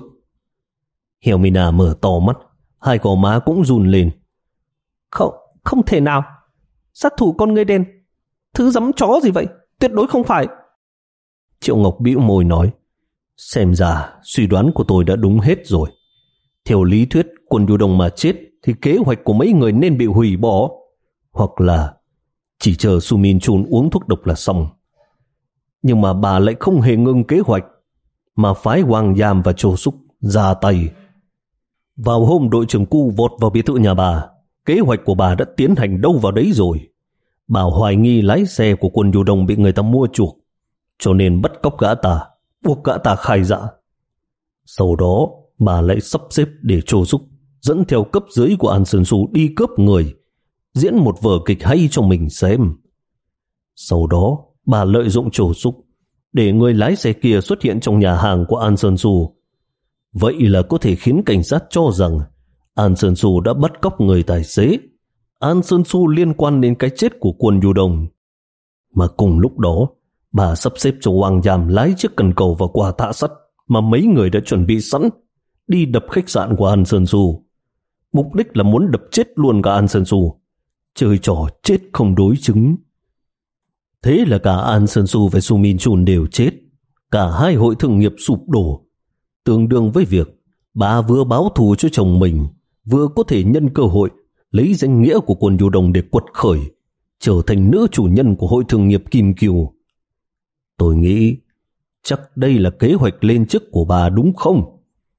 Helmina mở to mắt, hai gò má cũng run lên. Không, không thể nào. Sát thủ con người đen? Thứ giấm chó gì vậy? Tuyệt đối không phải. Triệu Ngọc bĩu môi nói, xem ra suy đoán của tôi đã đúng hết rồi. Theo lý thuyết, Quân Du Đông mà chết thì kế hoạch của mấy người nên bị hủy bỏ, hoặc là chỉ chờ Su Min Chun uống thuốc độc là xong. Nhưng mà bà lại không hề ngưng kế hoạch, mà phái Wang Yam và Châu Súc ra tay. Vào hôm đội trưởng Cu vọt vào biệt thự nhà bà, kế hoạch của bà đã tiến hành đâu vào đấy rồi. Bà hoài nghi lái xe của Quân Du Đông bị người ta mua chuộc, cho nên bắt cóc gã ta, buộc gã ta khai dạ. Sau đó, bà lại sắp xếp để Châu Súc dẫn theo cấp dưới của An Sơn Su đi cướp người, diễn một vở kịch hay cho mình xem. Sau đó, bà lợi dụng Châu Súc để người lái xe kia xuất hiện trong nhà hàng của An Sơn Su. Vậy là có thể khiến cảnh sát cho rằng An Sơn Su đã bắt cóc người tài xế. An Sơn Su liên quan đến cái chết của Quân Du Đông. Mà cùng lúc đó, bà sắp xếp cho Wang Yam lái chiếc cần cầu và quả tạ sắt mà mấy người đã chuẩn bị sẵn đi đập khách sạn của An Sơn Su. Mục đích là muốn đập chết luôn cả An Sơn Su, chơi trò chết không đối chứng. Thế là cả An Sơn Su và Su Min Chun đều chết, cả hai hội thương nghiệp sụp đổ, tương đương với việc bà vừa báo thù cho chồng mình, vừa có thể nhân cơ hội lấy danh nghĩa của Quân Du Đông để quật khởi, trở thành nữ chủ nhân của hội thương nghiệp Kim Cừu. Tôi nghĩ chắc đây là kế hoạch lên chức của bà đúng không?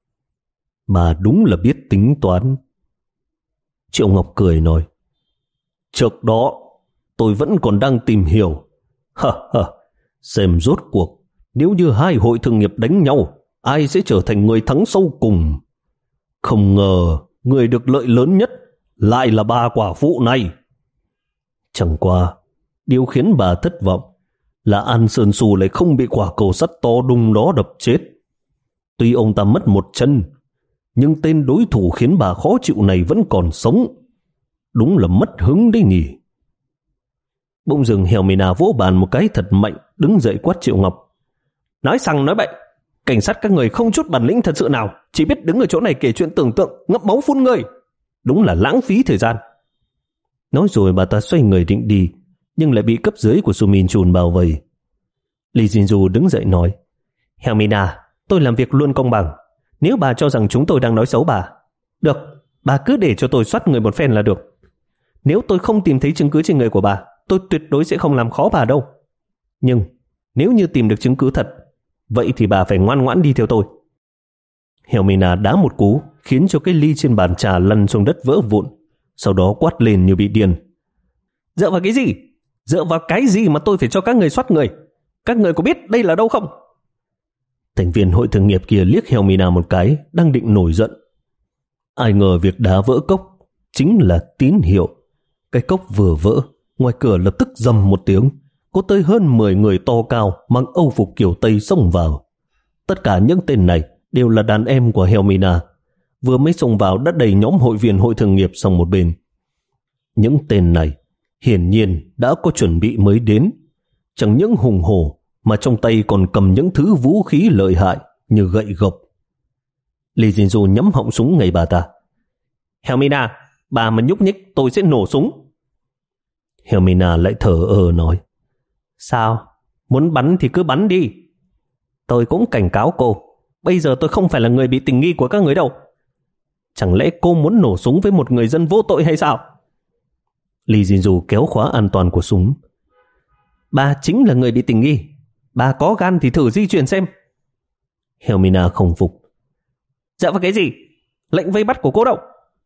Bà đúng là biết tính toán. Triệu Ngọc cười nói, trước đó tôi vẫn còn đang tìm hiểu. Ha ha, xem rốt cuộc nếu như hai hội thương nghiệp đánh nhau, ai sẽ trở thành người thắng sau cùng. Không ngờ người được lợi lớn nhất lại là bà quả phụ này. Chẳng qua, điều khiến bà thất vọng là An Sơn Su lại không bị quả cầu sắt to đùng đó đập chết. Tuy ông ta mất một chân, nhưng tên đối thủ khiến bà khó chịu này vẫn còn sống. Đúng là mất hứng đấy nhỉ. Bỗng dưng Helmina vỗ bàn một cái thật mạnh, đứng dậy quát Triệu Ngọc. Nói xăng nói bậy, cảnh sát các người không chút bản lĩnh thật sự nào, chỉ biết đứng ở chỗ này kể chuyện tưởng tượng, ngậm máu phun người. Đúng là lãng phí thời gian. Nói rồi bà ta xoay người định đi, nhưng lại bị cấp dưới của Su Min Chun bao vây. Lee Jinju đứng dậy nói, Helmina, tôi làm việc luôn công bằng. Nếu bà cho rằng chúng tôi đang nói xấu bà, được, bà cứ để cho tôi soát người một phen là được. Nếu tôi không tìm thấy chứng cứ trên người của bà, tôi tuyệt đối sẽ không làm khó bà đâu. Nhưng nếu như tìm được chứng cứ thật, vậy thì bà phải ngoan ngoãn đi theo tôi. Helmina đá một cú, khiến cho cái ly trên bàn trà lăn xuống đất vỡ vụn, sau đó quát lên như bị điên. Dựa vào cái gì? Dựa vào cái gì mà tôi phải cho các người soát người? Các người có biết đây là đâu không? Thành viên hội thương nghiệp kia liếc Helmina một cái, đang định nổi giận. Ai ngờ việc đá vỡ cốc chính là tín hiệu. Cái cốc vừa vỡ, ngoài cửa lập tức rầm một tiếng, có tới hơn mười người to cao mang âu phục kiểu Tây xông vào. Tất cả những tên này đều là đàn em của Helmina. Vừa mới xông vào đã đẩy nhóm hội viên hội thương nghiệp sang một bên. Những tên này hiển nhiên đã có chuẩn bị mới đến. Chẳng những hùng hổ mà trong tay còn cầm những thứ vũ khí lợi hại như gậy gộc. Lee Jinju nhắm họng súng ngay bà ta. Helmina, bà mà nhúc nhích tôi sẽ nổ súng. Helmina lại thở ơ nói, sao? Muốn bắn thì cứ bắn đi. Tôi cũng cảnh cáo cô, bây giờ tôi không phải là người bị tình nghi của các người đâu. Chẳng lẽ cô muốn nổ súng với một người dân vô tội hay sao? Lee Jinju kéo khóa an toàn của súng. Bà chính là người bị tình nghi. Bà có gan thì thử di chuyển xem. Helmina không phục. Dạ vào cái gì? Lệnh vây bắt của cô đâu?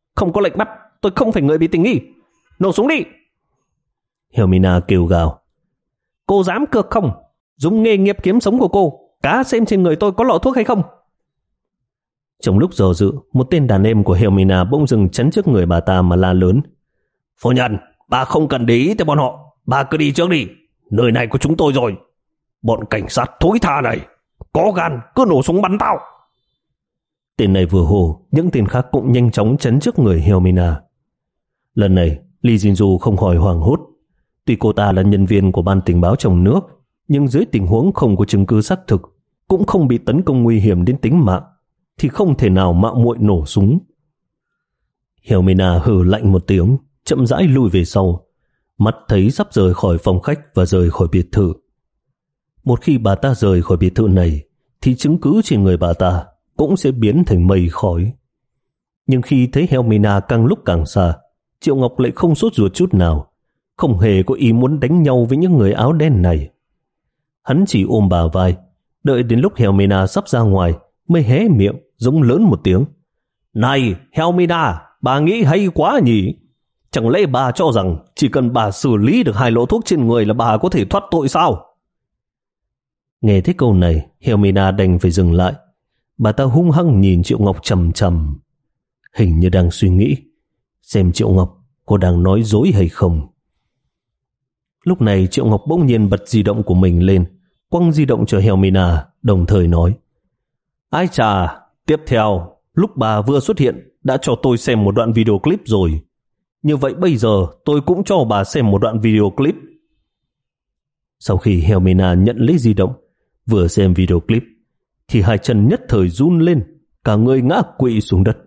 Không có lệnh bắt, tôi không phải người bị tình nghi. Nổ súng đi. Helmina kêu gào. Cô dám cược không? Dùng nghề nghiệp kiếm sống của cô, cá xem trên người tôi có lọ thuốc hay không. Trong lúc dò dự, một tên đàn em của Helmina bỗng dừng chắn trước người bà ta mà la lớn. Phu nhân, bà không cần để ý tới bọn họ. Bà cứ đi trước đi. Nơi này của chúng tôi rồi. Bọn cảnh sát thối tha này, có gan cứ nổ súng bắn tao. Tên này vừa hô, những tên khác cũng nhanh chóng chắn trước người Helmina. Lần này, Lee Jinju không khỏi hoảng hốt. Tuy cô ta là nhân viên của ban tình báo trong nước, nhưng dưới tình huống không có chứng cứ xác thực, cũng không bị tấn công nguy hiểm đến tính mạng, thì không thể nào mạo muội nổ súng. Helmina hừ lạnh một tiếng, chậm rãi lùi về sau, mắt thấy sắp rời khỏi phòng khách và rời khỏi biệt thự. Một khi bà ta rời khỏi biệt thự này, thì chứng cứ trên người bà ta cũng sẽ biến thành mây khói. Nhưng khi thấy Helmina càng lúc càng xa, Triệu Ngọc lại không sốt ruột chút nào, không hề có ý muốn đánh nhau với những người áo đen này. Hắn chỉ ôm bà vai, đợi đến lúc Helmina sắp ra ngoài mới hé miệng giống lớn một tiếng. Này Helmina, bà nghĩ hay quá nhỉ? Chẳng lẽ bà cho rằng chỉ cần bà xử lý được hai lọ thuốc trên người là bà có thể thoát tội sao? Nghe thấy câu này, Helmina đành phải dừng lại. Bà ta hung hăng nhìn Triệu Ngọc chằm chằm, hình như đang suy nghĩ xem Triệu Ngọc có đang nói dối hay không. Lúc này Triệu Ngọc bỗng nhiên bật di động của mình lên, quăng di động cho Helmina, đồng thời nói. Ai chà, tiếp theo, lúc bà vừa xuất hiện đã cho tôi xem một đoạn video clip rồi. Như vậy bây giờ tôi cũng cho bà xem một đoạn video clip. Sau khi Helmina nhận lấy di động, vừa xem video clip, thì hai chân nhất thời run lên, cả người ngã quỵ xuống đất.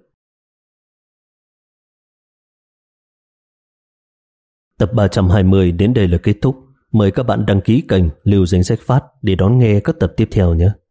Tập ba trăm hai mươi đến đây là kết thúc. Mời các bạn đăng ký kênh Lưu Danh Sách Phát để đón nghe các tập tiếp theo nhé.